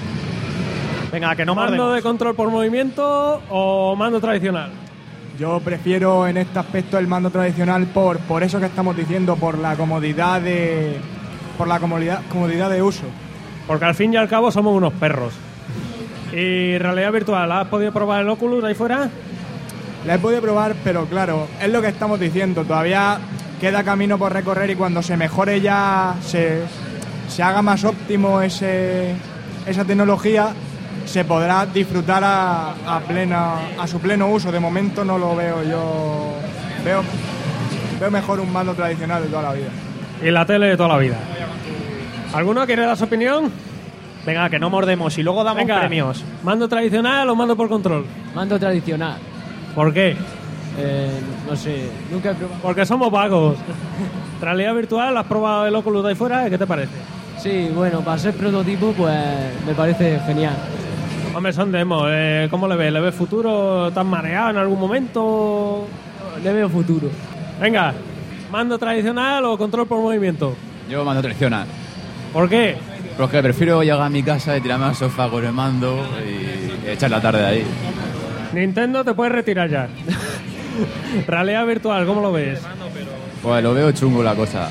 Venga, que no ¿Mando mordemos. de control por movimiento o mando tradicional? Yo prefiero en este aspecto el mando tradicional por, por eso que estamos diciendo, por la comodidad de por la comodidad, comodidad de uso. Porque al fin y al cabo somos unos perros. ¿Y realidad virtual? ¿Has podido probar el Oculus ahí fuera? La he podido probar, pero claro, es lo que estamos diciendo. Todavía queda camino por recorrer y cuando se mejore ya, se, se haga más óptimo ese, esa tecnología, se podrá disfrutar a, a, plena, a su pleno uso. De momento no lo veo yo. Veo, veo mejor un mando tradicional de toda la vida. Y la tele de toda la vida. ¿Alguno quiere dar su opinión? Venga, que no mordemos y luego damos Venga, premios. ¿mando tradicional o mando por control? Mando tradicional. ¿Por qué? Eh, no sé, nunca he probado. Porque somos vagos. ¿Realidad virtual? ¿Has probado el Oculus de ahí fuera? ¿Qué te parece? Sí, bueno, para ser prototipo, pues me parece genial. Hombre, son demos. Eh, ¿Cómo le ves? ¿Le ves futuro? ¿Estás mareado en algún momento? Le veo futuro. Venga, ¿mando tradicional o control por movimiento? Yo mando tradicional. ¿Por qué? Porque prefiero llegar a mi casa y tirarme al sofá con el mando y echar la tarde de ahí. Nintendo te puedes retirar ya. Realidad virtual, ¿cómo lo ves? Pues lo veo chungo la cosa.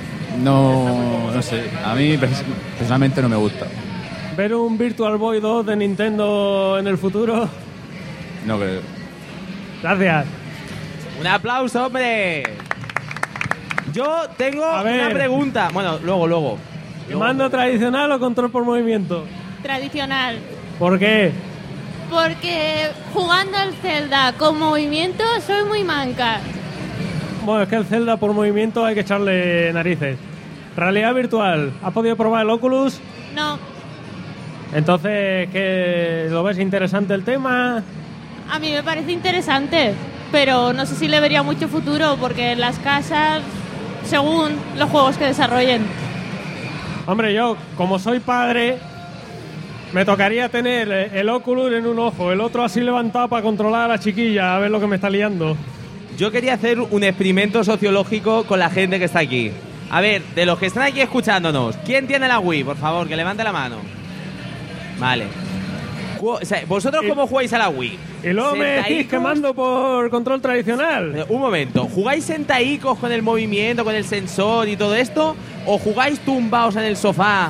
No, no sé, a mí pers- personalmente no me gusta. ¿Ver un Virtual Boy dos de Nintendo en el futuro? No creo. Gracias. Un aplauso, hombre. Yo tengo A ver. una pregunta. Bueno, luego, luego. ¿Mando tradicional o control por movimiento? Tradicional. ¿Por qué? Porque jugando al Zelda con movimiento soy muy manca. Bueno, es que el Zelda por movimiento hay que echarle narices. Realidad virtual. ¿Has podido probar el Oculus? No, Entonces, ¿qué, ¿lo ves interesante el tema? a mí me parece interesante, pero no sé si le vería mucho futuro porque en las casas, según los juegos que desarrollen. Hombre, yo, como soy padre, me tocaría tener el Oculus en un ojo, el otro así levantado para controlar a la chiquilla, a ver lo que me está liando. Yo quería hacer un experimento sociológico con la gente que está aquí. A ver, de los que están aquí escuchándonos, ¿quién tiene la Wii? Por favor, que levante la mano. Vale. Cu- o sea, ¿vosotros Y- cómo jugáis a la Wii? Y luego me decís ¿Sentaicos? que mando por control tradicional. Eh, Un momento, ¿jugáis sentaicos con el movimiento, con el sensor y todo esto? ¿O jugáis tumbaos en el sofá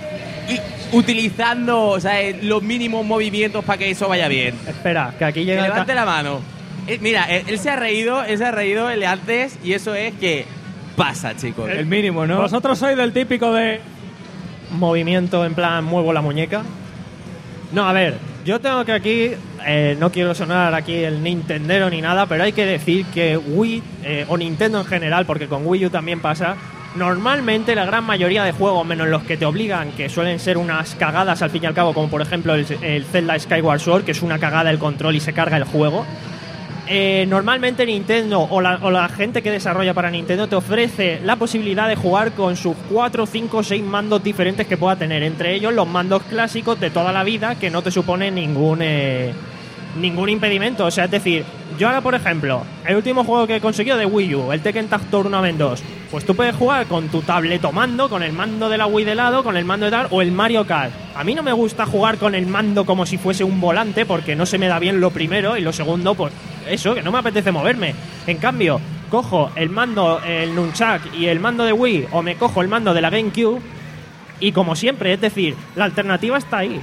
y utilizando, o sea, eh, los mínimos movimientos para que eso vaya bien? Espera, que aquí Que llega el levante ca- la mano. Eh, mira, él, él se ha reído, él se ha reído el de antes y eso es que pasa, chicos. El mínimo, ¿no? Vosotros sois del típico de... movimiento en plan muevo la muñeca. No, a ver, yo tengo que aquí, eh, no quiero sonar aquí el Nintendero ni nada, pero hay que decir que Wii, eh, o Nintendo en general, porque con Wii U también pasa, normalmente la gran mayoría de juegos, menos los que te obligan, que suelen ser unas cagadas al fin y al cabo, como por ejemplo el, el Zelda Skyward Sword, que es una cagada el control y se carga el juego. Eh, normalmente Nintendo o la, o la gente que desarrolla para Nintendo te ofrece la posibilidad de jugar con sus cuatro, cinco, seis mandos diferentes que pueda tener, entre ellos los mandos clásicos de toda la vida que no te suponen ningún eh, ningún impedimento. O sea, es decir, yo ahora por ejemplo, el último juego que he conseguido de Wii U, el Tekken Tag Tournament dos, pues tú puedes jugar con tu tableto mando, con el mando de la Wii de lado, con el mando de tal, o el Mario Kart. A mí no me gusta jugar con el mando como si fuese un volante porque no se me da bien lo primero y lo segundo, pues eso, que no me apetece moverme. En cambio, cojo el mando, el Nunchak y el mando de Wii, o me cojo el mando de la GameCube y como siempre, es decir, la alternativa está ahí.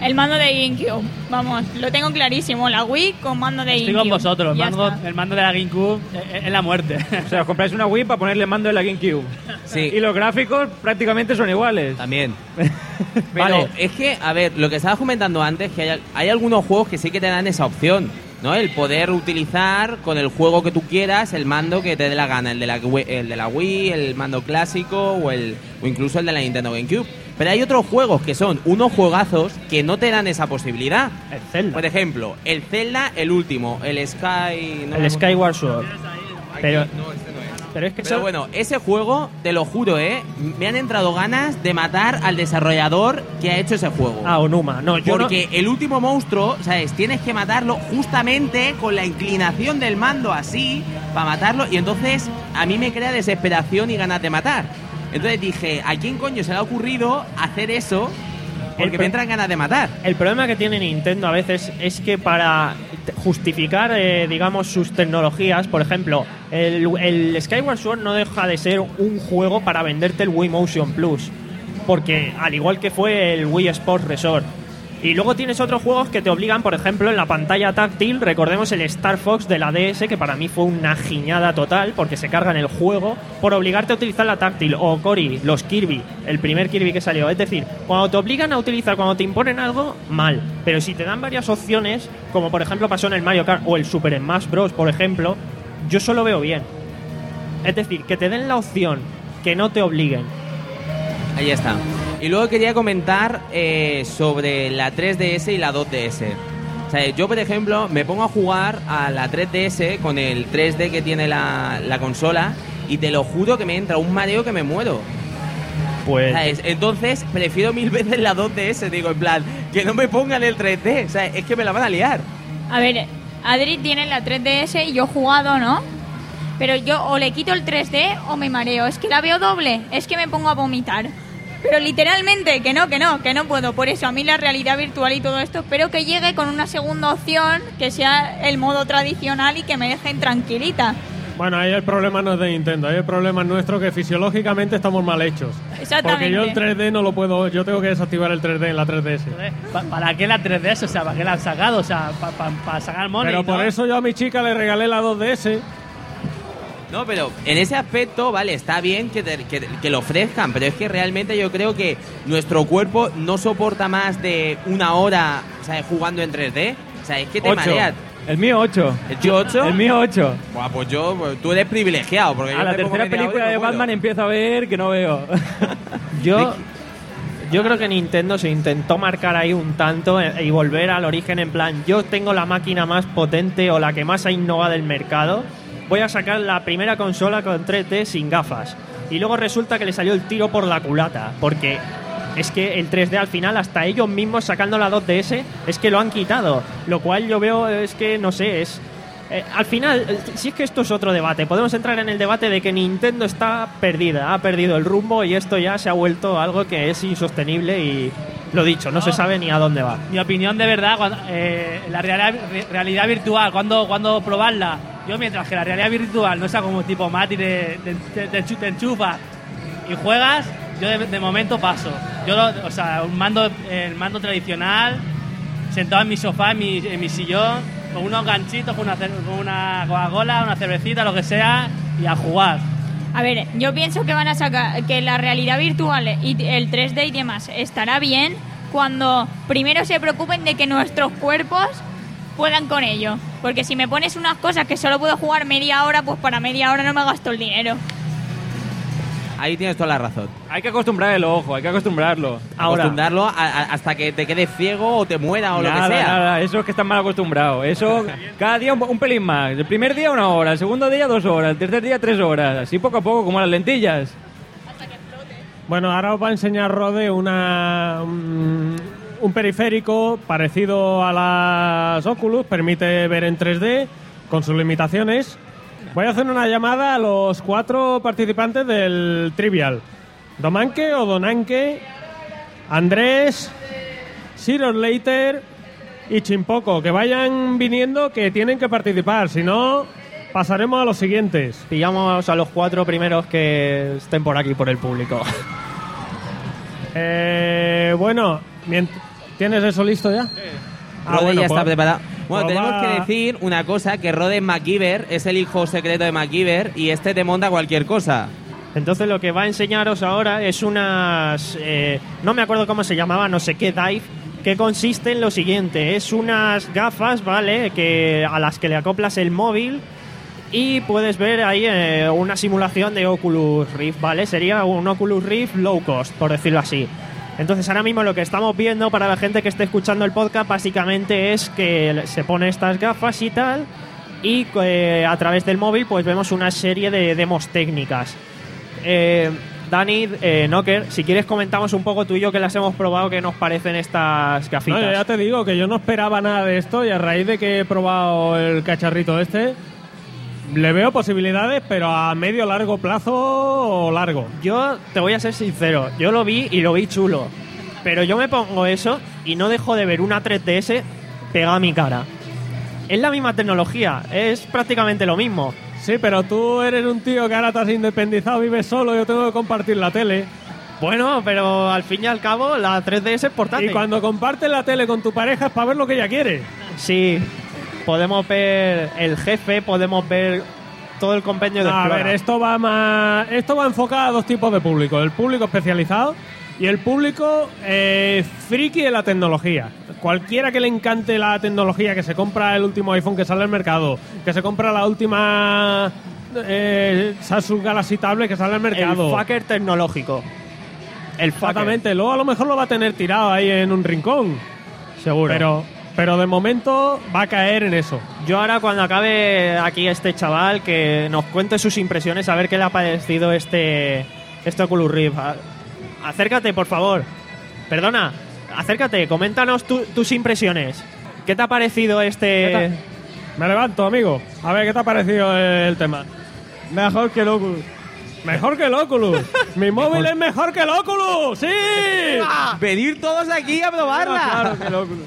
El mando de GameCube. Vamos, lo tengo clarísimo. La Wii con mando de Estoy GameCube. con vosotros. El Ya mando, está. el mando de la GameCube es, es la muerte. O sea, os compráis una Wii para ponerle mando de la GameCube. Sí. Y los gráficos prácticamente son iguales. También. Pero Vale. es que, a ver, lo que estabas comentando antes, que hay, hay algunos juegos que sí que te dan esa opción, ¿no? El poder utilizar con el juego que tú quieras el mando que te dé la gana, el de la, Wii- el de la Wii, el mando clásico o, el, o incluso el de la Nintendo GameCube. Pero hay otros juegos que son unos juegazos que no te dan esa posibilidad. El Zelda. Por ejemplo, el Zelda, el último, el Sky... no me El acuerdo. Skyward Sword. Aquí, Pero, no, este no es. pero es que Pero eso- bueno, ese juego, te lo juro, ¿eh? Me han entrado ganas de matar al desarrollador que ha hecho ese juego. Ah, Onuma. No, yo no- Porque el último monstruo, ¿sabes? Tienes que matarlo justamente con la inclinación del mando así, para matarlo, y entonces a mí me crea desesperación y ganas de matar. Entonces dije, ¿a quién coño se le ha ocurrido hacer eso? Porque El me pro- entran ganas de matar. El problema que tiene Nintendo a veces es que para t- justificar, eh, digamos, sus tecnologías, por ejemplo, el, el Skyward Sword no deja de ser un juego para venderte el Wii Motion Plus, porque al igual que fue el Wii Sports Resort. Y luego tienes otros juegos que te obligan, por ejemplo, en la pantalla táctil, recordemos el Star Fox de la D S, que para mí fue una giñada total, porque se carga en el juego, por obligarte a utilizar la táctil. O Cory, los Kirby, el primer Kirby que salió. Es decir, cuando te obligan a utilizar, cuando te imponen algo, mal. Pero si te dan varias opciones, como por ejemplo pasó en el Mario Kart o el Super Smash Bros., por ejemplo, yo solo veo bien. Es decir, que te den la opción, que no te obliguen. Ahí está. Y luego quería comentar eh, sobre la tres D S y la dos D S. O sea, yo, por ejemplo, me pongo a jugar a la tres D S con el tres D que tiene la, la consola y te lo juro que me entra un mareo que me muero. Pues... ¿Sabes? Entonces, prefiero mil veces la dos D S, digo, en plan, que no me pongan el tres D. O sea, es que me la van a liar. A ver, Adri tiene la tres D S y yo he jugado, ¿no? Pero yo o le quito el tres D o me mareo. Es que la veo doble. Es que me pongo a vomitar. Pero literalmente, que no, que no, que no puedo. Por eso a mí la realidad virtual y todo esto, espero que llegue con una segunda opción, que sea el modo tradicional y que me dejen tranquilita. Bueno, ahí el problema no es de Nintendo, ahí el problema es nuestro, que fisiológicamente estamos mal hechos. Exactamente. Porque yo el tres D no lo puedo, yo tengo que desactivar el tres D en la tres D S. Pa- ¿Para qué la tres D S? O sea, ¿para qué la han sacado? O sea, para pa, pa sacar money, Pero por ¿no? eso yo a mi chica le regalé la dos D S. No, pero en ese aspecto, vale, está bien que, te- que, que lo ofrezcan, pero es que realmente yo creo que nuestro cuerpo no soporta más de una hora, o sea, jugando en tres D. O sea, es que te Ocho. mareas. El mío ocho. ¿El tío ocho? El mío ocho. Buah, pues yo, pues tú eres privilegiado. Porque A yo la me pongo tercera media película hora y de me muero. Batman empiezo a ver que no veo. Yo, yo creo que Nintendo se intentó marcar ahí un tanto e- y volver al origen en plan, yo tengo la máquina más potente o la que más ha innovado del mercado, voy a sacar la primera consola con tres D sin gafas. Y luego resulta que le salió el tiro por la culata, porque es que el tres D al final, hasta ellos mismos sacando la dos D S, es que lo han quitado. Lo cual yo veo, es que, no sé, es... Eh, al final, eh, si es que esto es otro debate, podemos entrar en el debate de que Nintendo está perdida, ha perdido el rumbo y esto ya se ha vuelto algo que es insostenible y, lo dicho, no, se sabe ni a dónde va. Mi opinión de verdad, cuando, eh, la realidad, re- realidad virtual, ¿cuándo, cuando probarla? Yo mientras que la realidad virtual no sea como tipo Mati, te, te, te, te enchu- te enchufas y juegas, yo de, de momento paso. Yo, lo- o sea, un mando, el mando tradicional, sentado en mi sofá, en mi, en mi sillón, con unos ganchitos, con una, cer- con una Coca-Cola, una cervecita, lo que sea, y a jugar. A ver, yo pienso que van a sacar que la realidad virtual y el tres D y demás estará bien cuando primero se preocupen de que nuestros cuerpos puedan con ello. Porque si me pones unas cosas que solo puedo jugar media hora, pues para media hora no me gasto el dinero. Ahí tienes toda la razón. Hay que acostumbrar el ojo, hay que acostumbrarlo. Ahora. Acostumbrarlo a- a- hasta que te quedes ciego o te muera o lo Nada, que sea. nada, eso es que están mal acostumbrados. Eso, cada día un, un pelín más. El primer día una hora, el segundo día dos horas, el tercer día tres horas. Así poco a poco, como las lentillas. Bueno, ahora os va a enseñar Rode una, un, un periférico parecido a las Oculus, permite ver en tres D con sus limitaciones. Voy a hacer una llamada a los cuatro participantes del Trivial. Domanque o Donanque, Andrés, Sir Later y Chimpoco, que vayan viniendo, que tienen que participar, si no pasaremos a los siguientes. Pillamos a los cuatro primeros que estén por aquí, por el público. Eh, bueno, mient- ¿Tienes eso listo ya? Ah, Rode bueno, ya pues- está preparado. Bueno, pues tenemos va- que decir una cosa, que Rode MacGyver es el hijo secreto de MacGyver y este te monta cualquier cosa. Entonces lo que va a enseñaros ahora es unas... eh, no me acuerdo cómo se llamaba, no sé qué dive, que consiste en lo siguiente. Es unas gafas, ¿vale? Que a las que le acoplas el móvil y puedes ver ahí eh, una simulación de Oculus Rift, ¿vale? Sería un Oculus Rift low cost, por decirlo así. Entonces ahora mismo lo que estamos viendo para la gente que esté escuchando el podcast básicamente es que se pone estas gafas y tal y eh, a través del móvil pues vemos una serie de demos técnicas. Eh, Dani, eh, Knocker, si quieres comentamos un poco tú y yo que las hemos probado, qué nos parecen estas gafitas. No, yo ya te digo que yo no esperaba nada de esto y a raíz de que he probado el cacharrito este, le veo posibilidades, pero a medio largo plazo o largo. Yo te voy a ser sincero, yo lo vi y lo vi chulo, pero yo me pongo eso y no dejo de ver una tres D S pegada a mi cara. Es la misma tecnología, es prácticamente lo mismo. Sí, pero tú eres un tío que ahora te has independizado, vives solo, yo tengo que compartir la tele. Bueno, pero al fin y al cabo la tres D S es portátil. Y cuando compartes la tele con tu pareja es para ver lo que ella quiere. Sí, podemos ver el jefe, podemos ver todo el compendio de A Explora. ver, esto va más, esto va enfocado a dos tipos de público: el público especializado y el público eh, friki de la tecnología. Cualquiera que le encante la tecnología, que se compra el último iPhone que sale al mercado, que se compra la última eh, Samsung Galaxy Tablet que sale al mercado. El fucker tecnológico. El fucker. Exactamente, luego a lo mejor lo va a tener tirado ahí en un rincón. Seguro. Pero, pero de momento va a caer en eso. Yo ahora cuando acabe aquí este chaval que nos cuente sus impresiones, a ver qué le ha parecido este, este Oculus Rift. A- Acércate, por favor. Perdona, acércate, coméntanos tu- tus impresiones. ¿Qué te ha parecido este...? Me levanto, amigo. A ver, ¿qué te ha parecido el tema? Mejor que el Oculus. Mejor que el Oculus. Mi móvil es mejor que el Oculus. ¡Sí! Venir todos aquí a probarla. Claro que el Oculus.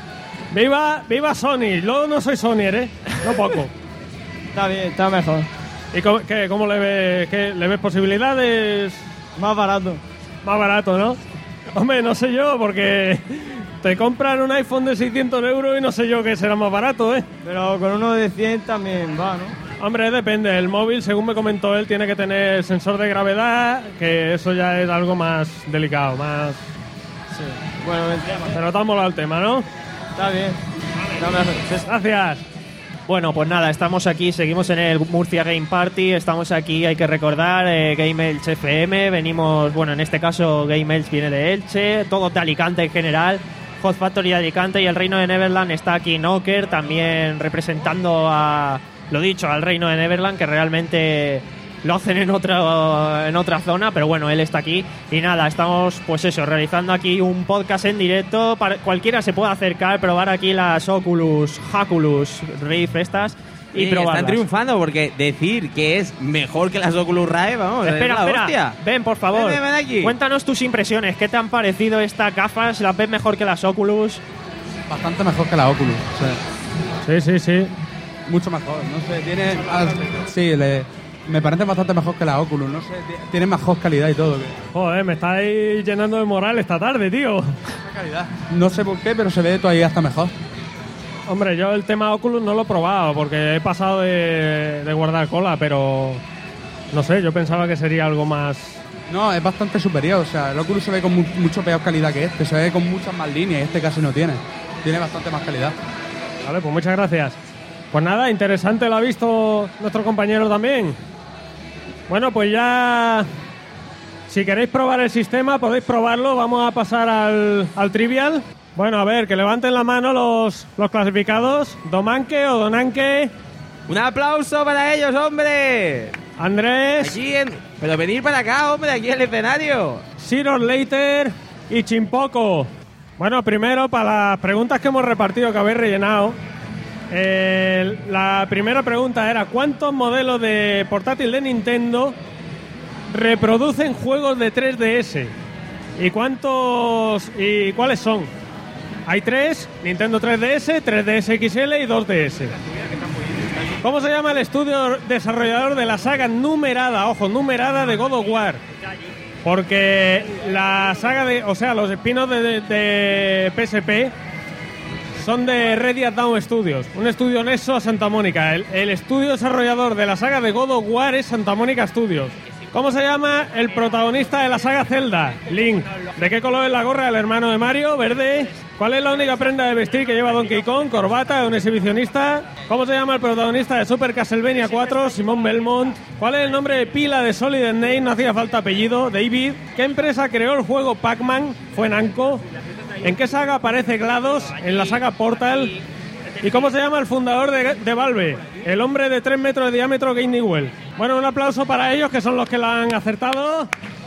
¡Viva, viva Sony! Yo no soy Sony, ¿eh? No poco. Está bien, está mejor. ¿Y cómo, qué, cómo le ves? ¿Qué, ¿Le ves posibilidades? Más barato. Más barato, ¿no? Hombre, no sé yo, porque te compran un iPhone de seiscientos euros y no sé yo qué será más barato, ¿eh? Pero con uno de cien también va, ¿no? Hombre, depende. El móvil, según me comentó él, tiene que tener sensor de gravedad, que eso ya es algo más delicado, más... Sí. Bueno, vendría más. Pero te ha molado el tema, ¿no? Está bien. Está mejor. Gracias. Bueno, pues nada, estamos aquí, seguimos en el Murcia Game Party, estamos aquí, hay que recordar, eh, Game Elche F M, venimos, bueno, en este caso Game Elche viene de Elche, todo de Alicante en general, Hot Factory de Alicante y el Reino de Neverland está aquí Knocker, también representando a, lo dicho, al Reino de Neverland, que realmente lo hacen en otra, en otra zona, pero bueno, él está aquí y nada, estamos pues eso, realizando aquí un podcast en directo, para, cualquiera se puede acercar, probar aquí las Oculus, Haculus Rift estas y Sí, probarlas. están triunfando porque decir que es mejor que las Oculus Rift, vamos, es Espera, la espera, hostia. ven por favor, Ven, ven aquí. cuéntanos tus impresiones, ¿qué te han parecido estas gafas? ¿Las ves mejor que las Oculus? Bastante mejor que la Oculus. O sea, Sí, sí, sí. mucho mejor. No sé, tiene. ah, sí, le, me parece bastante mejor que la Oculus. No sé, ti- tiene mejor calidad y todo. que- Joder, me estáis llenando de moral esta tarde, tío. No sé por qué, pero se ve todavía hasta mejor. Hombre, yo el tema Oculus no lo he probado porque he pasado de, de guardar cola, pero no sé, yo pensaba que sería algo más... No, es bastante superior. O sea, el Oculus se ve con mu- mucho peor calidad que este. Se ve con muchas más líneas y este casi no tiene. Tiene bastante más calidad. Vale, pues muchas gracias. Pues nada, interesante lo ha visto nuestro compañero también. Bueno, pues ya... Si queréis probar el sistema, podéis probarlo. Vamos a pasar al, al trivial. Bueno, a ver, que levanten la mano los, los clasificados. Domanque o Donanque. Un aplauso para ellos, hombre. Andrés. Aquí en... Pero venir para acá, hombre, aquí en el escenario. Siro Leiter y Chimpoco. Bueno, primero, para las preguntas que hemos repartido, que habéis rellenado. Eh, la primera pregunta era: ¿cuántos modelos de portátil de Nintendo reproducen juegos de tres D S? ¿Y cuántos y cuáles son? Hay tres: Nintendo tres D S, tres D S X L y dos D S. ¿Cómo se llama el estudio desarrollador de la saga numerada, ojo, numerada de God of War? Porque la saga de... O sea, los espinos de, de, de P S P son de Radiant Dawn Studios, un estudio nexo a Santa Mónica. El, el estudio desarrollador de la saga de God of War es Santa Mónica Studios. ¿Cómo se llama el protagonista de la saga Zelda? Link. ¿De qué color es la gorra del hermano de Mario? Verde. ¿Cuál es la única prenda de vestir que lleva Donkey Kong? Corbata, un exhibicionista. ¿Cómo se llama el protagonista de Super Castlevania cuatro? Simón Belmont. ¿Cuál es el nombre de pila de Solid Snake? No hacía falta apellido. David. ¿Qué empresa creó el juego Pac-Man? Fue Namco. ¿En qué saga aparece GLaDOS? En la saga Portal. ¿Y cómo se llama el fundador de, de Valve? El hombre de tres metros de diámetro, Gabe Newell. Bueno, un aplauso para ellos, que son los que la han acertado.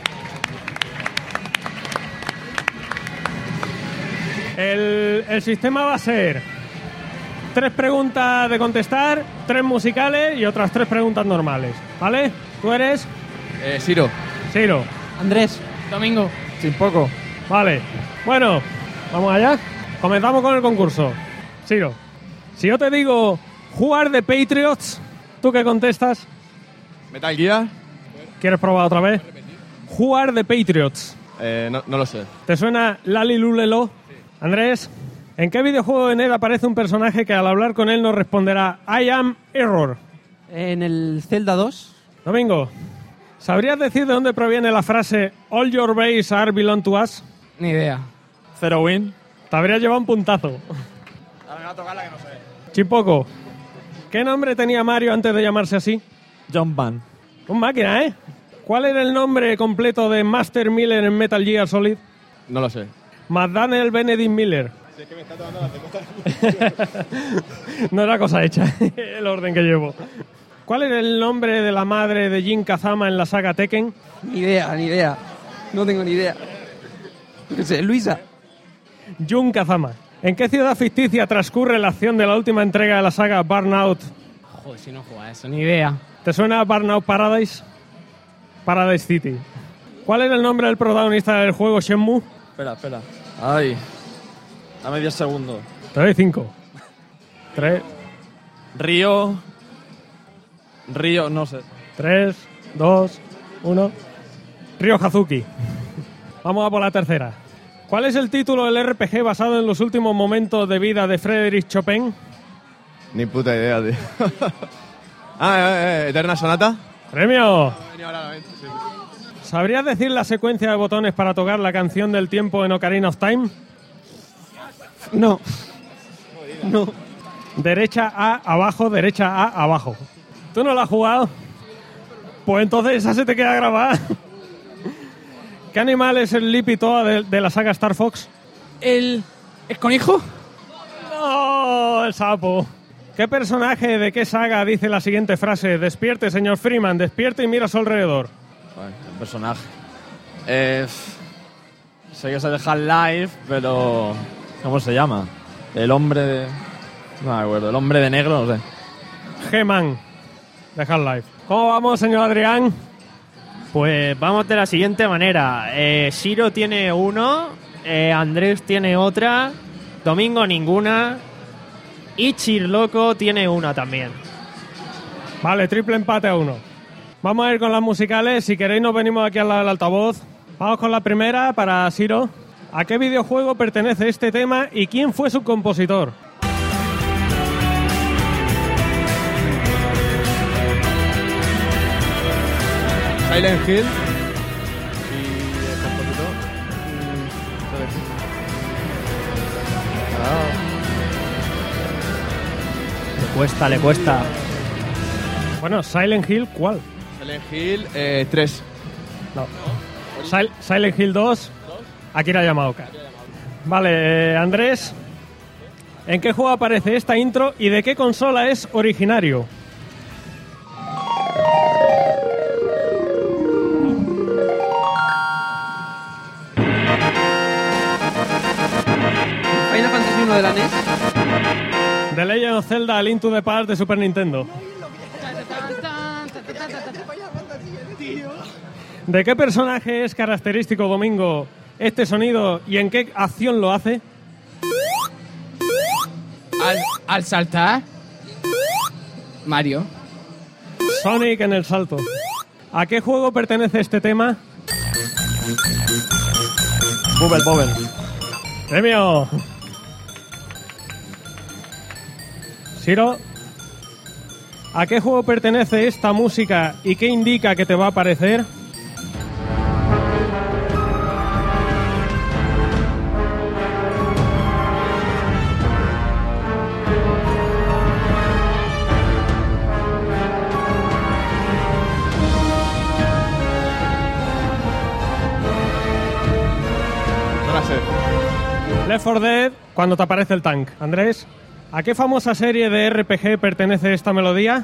El, el sistema va a ser tres preguntas de contestar, tres musicales y otras tres preguntas normales, ¿vale? ¿Tú eres? Eh, Siro. Siro. Andrés. Domingo. Sin poco. Vale. Bueno, vamos allá. Comenzamos con el concurso. Siro, si yo te digo Who are the Patriots, ¿tú qué contestas? Metal Gear. ¿Quieres probar otra vez? Who are the Patriots? Eh, no, no lo sé. ¿Te suena Lali Lulelo? Andrés, ¿en qué videojuego de N E S aparece un personaje que al hablar con él nos responderá I am Error? En el Zelda dos. Domingo, ¿sabrías decir de dónde proviene la frase All your base are belong to us? Ni idea. Zero win. Te habrías llevado un puntazo. Ahora me va a tocar la que no sé. Chipoco, ¿qué nombre tenía Mario antes de llamarse así? John Van. Un máquina, ¿eh? ¿Cuál era el nombre completo de Master Miller en Metal Gear Solid? No lo sé. McDaniel Benedict Miller. Sí, es que me está tomando la No era cosa hecha, el orden que llevo. ¿Cuál era el nombre de la madre de Jin Kazama en la saga Tekken? Ni idea, ni idea. No tengo ni idea. ¿Qué sé? Luisa. Jun Kazama. ¿En qué ciudad ficticia transcurre la acción de la última entrega de la saga Burnout? Joder, si no juega eso, ni idea. ¿Te suena Burnout Paradise? Paradise City. ¿Cuál es el nombre del protagonista del juego Shenmue? Espera, espera. Ay. Dame diez segundos. Te doy cinco. Tres. Río. Río, no sé. Tres, dos, uno. Ryo Hazuki. Vamos a por la tercera. ¿Cuál es el título del R P G basado en los últimos momentos de vida de Frédéric Chopin? Ni puta idea, tío. ah, eh, eh, Eterna Sonata. ¡Premio! ¿Sabrías decir la secuencia de botones para tocar la canción del tiempo en Ocarina of Time? No. No. Derecha A, abajo, derecha A, abajo. ¿Tú no la has jugado? Pues entonces esa se te queda grabada. ¿Qué animal es el Lipitoa de, de la saga Star Fox? ¿El... ¿El conejo? ¡No! El sapo. ¿Qué personaje de qué saga dice la siguiente frase? Despierte, señor Freeman, despierte y mira a su alrededor. Bueno, el personaje. Eh, sé que es el Half-Life, pero... ¿Cómo se llama? El hombre de... No me acuerdo. El hombre de negro, no sé. G-Man, de Half-Life. ¿Cómo vamos, señor Adrián? Pues vamos de la siguiente manera. Eh, Siro tiene uno, eh, Andrés tiene otra, Domingo ninguna y Chirloco tiene una también. Vale, triple empate a uno. Vamos a ir con las musicales. Si queréis nos venimos aquí al lado del altavoz. Vamos con la primera para Siro. ¿A qué videojuego pertenece este tema y quién fue su compositor? Silent Hill. Y el compositor. Le cuesta, le cuesta. Bueno, Silent Hill, ¿cuál? Silent Hill eh, tres. No. Sil- Silent Hill dos. Akira Yamaoka. Vale, eh, Andrés. ¿En qué juego aparece esta intro y de qué consola es originario? Final Fantasy uno de la N E S. The Legend of Zelda: A Link to the Past de Super Nintendo. ¿De qué personaje es característico, Domingo, este sonido y en qué acción lo hace? Al, al saltar. Mario. Sonic en el salto. ¿A qué juego pertenece este tema? Bubble Bobble. Premio. Siro, ¿a qué juego pertenece esta música y qué indica que te va a parecer? No la sé. Left four Dead, cuando te aparece el tank. Andrés, ¿a qué famosa serie de R P G pertenece esta melodía?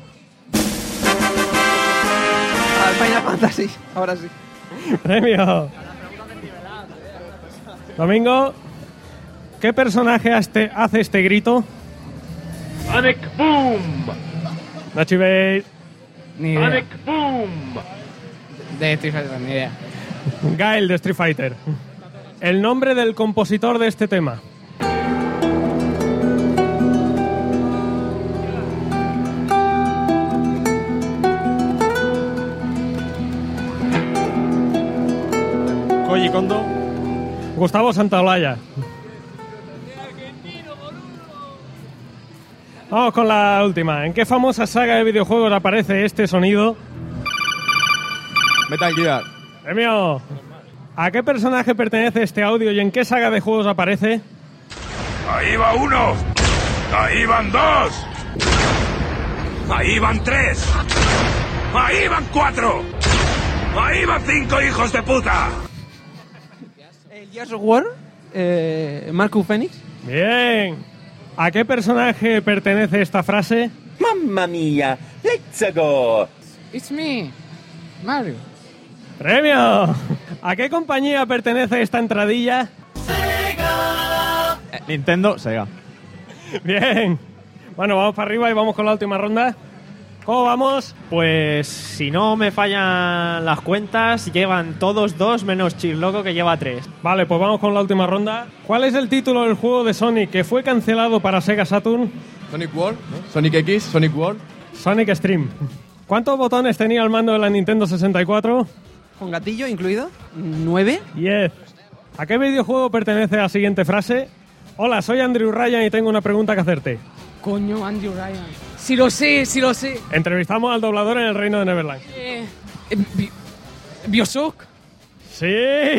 Al Final Fantasy, ahora sí. Premio. Domingo, ¿qué personaje hace hace este grito? Panic Boom. Nachi Base. Ni idea. Panic Boom. De Street Fighter, ni idea. Gael de Street Fighter. El nombre del compositor de este tema. Koji Kondo. Gustavo Santaolalla. Vamos con la última. ¿En qué famosa saga de videojuegos aparece este sonido? Metal Gear. Premio. ¿A qué personaje pertenece este audio y en qué saga de juegos aparece? Ahí va uno. Ahí van dos. Ahí van tres. Ahí van cuatro. Ahí van cinco hijos de puta. El Gears of War, eh, Marcus Phoenix. Bien. ¿A qué personaje pertenece esta frase? Mamma mia, let's go. It's me, Mario. ¡Premio! ¿A qué compañía pertenece esta entradilla? Eh, Nintendo, Sega. Bien. Bueno, vamos para arriba y vamos con la última ronda. ¿Cómo vamos? Pues si no me fallan las cuentas, llevan todos dos menos Chirloco que lleva tres. Vale, pues vamos con la última ronda. ¿Cuál es el título del juego de Sonic que fue cancelado para Sega Saturn? Sonic World, ¿no? Sonic X, Sonic World. Sonic Stream. ¿Cuántos botones tenía el mando de la Nintendo sesenta y cuatro? ¿Con gatillo incluido? ¿Nueve? Diez. ¿A qué videojuego pertenece la siguiente frase? Hola, soy Andrew Ryan y tengo una pregunta que hacerte. Coño, Andrew Ryan. Sí lo sé, sí lo sé. Entrevistamos al doblador en el Reino de Neverland. Eh, eh, Bi- Bioshock. ¡Sí!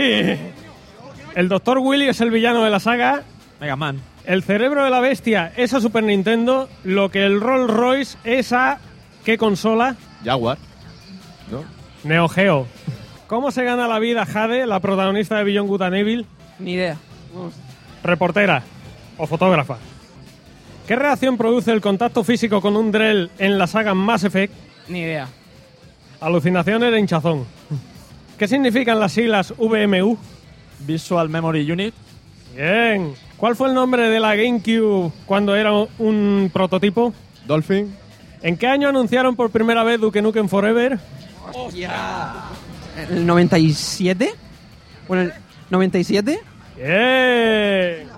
El doctor Willy es el villano de la saga. Mega Man. El cerebro de la bestia es a Super Nintendo, lo que el Rolls Royce es a... ¿qué consola? Jaguar. ¿No? Neo Geo. ¿Cómo se gana la vida Jade, la protagonista de Beyond Good and Evil? Ni idea. Reportera o fotógrafa. ¿Qué reacción produce el contacto físico con un Drell en la saga Mass Effect? Ni idea. Alucinaciones e hinchazón. ¿Qué significan las siglas V M U? Visual Memory Unit. Bien. ¿Cuál fue el nombre de la GameCube cuando era un prototipo? Dolphin. ¿En qué año anunciaron por primera vez Duke Nukem Forever? ¡Hostia! ¿El noventa y siete? Bueno, el noventa y siete. Bien.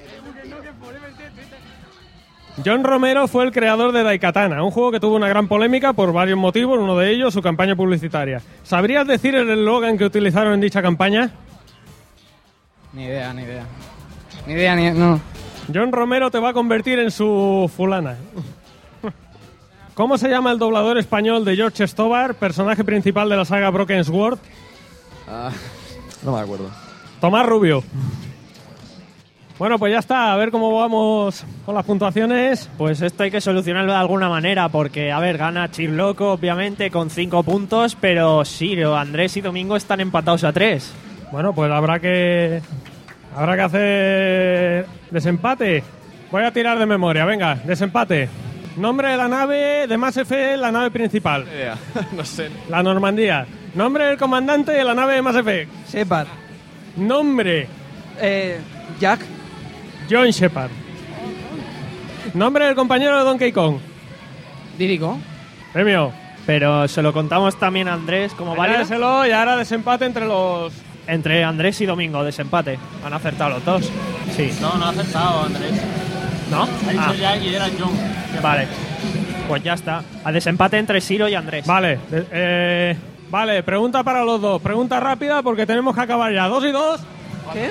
John Romero fue el creador de Daikatana, un juego que tuvo una gran polémica por varios motivos, uno de ellos su campaña publicitaria. ¿Sabrías decir el eslogan que utilizaron en dicha campaña? Ni idea, ni idea. Ni idea, ni no. John Romero te va a convertir en su fulana. ¿Cómo se llama el doblador español de George Stobar, personaje principal de la saga Broken Sword? Ah, no me acuerdo. Tomás Rubio. Bueno, pues ya está, a ver cómo vamos con las puntuaciones. Pues esto hay que solucionarlo de alguna manera, porque, a ver, gana Chirloco, obviamente, con cinco puntos, pero Siro, Andrés y Domingo están empatados a tres. Bueno, pues habrá que habrá que hacer desempate. Voy a tirar de memoria, venga, desempate. Nombre de la nave de Mass Effect, la nave principal. Idea. No sé. La Normandía. Nombre del comandante de la nave de Mass Effect. Shepard. Nombre. Eh, Jack. John Shepard. Nombre del compañero de Donkey Kong. Diddy Kong. Premio. Pero se lo contamos también a Andrés como válido. Válido y ahora desempate entre los... Entre Andrés y Domingo, desempate. Han acertado los dos. Sí. No, no ha acertado, Andrés. ¿No? Ha dicho Ah. Jack y era John. Vale. Pues ya está. A desempate entre Siro y Andrés. Vale. de- eh, Vale, pregunta para los dos. Pregunta rápida porque tenemos que acabar ya. Dos y dos. ¿Qué?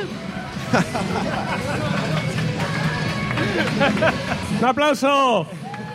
¡Un aplauso!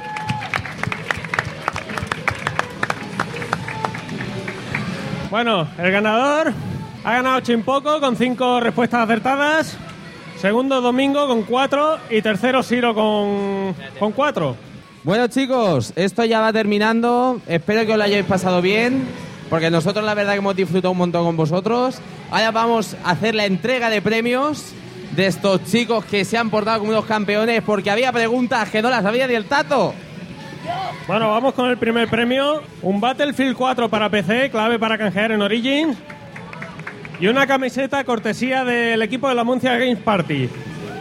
Bueno, el ganador ha ganado Chimpoco con cinco respuestas acertadas. Segundo, Domingo con cuatro. Y tercero, Siro con, con cuatro. Bueno, chicos, esto ya va terminando. Espero que os lo hayáis pasado bien, porque nosotros la verdad que hemos disfrutado un montón con vosotros. Ahora vamos a hacer la entrega de premios de estos chicos que se han portado como unos campeones, porque había preguntas que no las sabía ni el Tato. Bueno, vamos con el primer premio. Un Battlefield cuatro para P C, clave para canjear en Origins. Y una camiseta cortesía del equipo de la Murcia Games Party.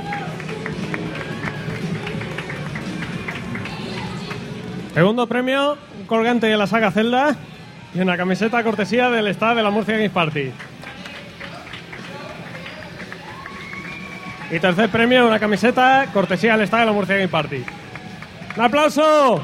Segundo premio, un colgante de la saga Zelda y una camiseta cortesía del staff de la Murcia Games Party. Y tercer premio, una camiseta cortesía del staff de la Murcia Games Party. ¡Un aplauso!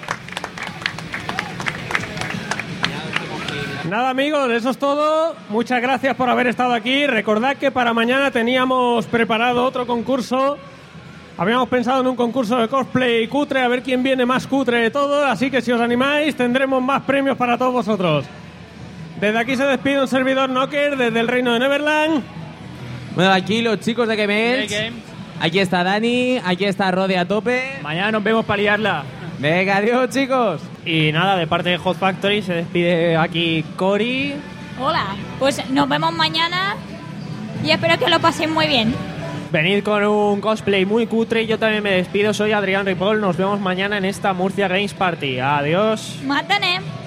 Nada, amigos, eso es todo. Muchas gracias por haber estado aquí. Recordad que para mañana teníamos preparado otro concurso. Habíamos pensado en un concurso de cosplay cutre, a ver quién viene más cutre de todo. Así que si os animáis, tendremos más premios para todos vosotros. Desde aquí se despide un servidor Knocker desde el reino de Neverland. Bueno, aquí los chicos de Game Edge. Aquí está Dani, aquí está Rode a tope. Mañana nos vemos para liarla. Venga, adiós, chicos. Y nada, de parte de Hot Factory se despide aquí Cory. Hola, pues nos vemos mañana y espero que lo paséis muy bien. Venid con un cosplay muy cutre y yo también me despido. Soy Adrián Ripoll. Nos vemos mañana en esta Murcia Games Party. Adiós. Mátanem.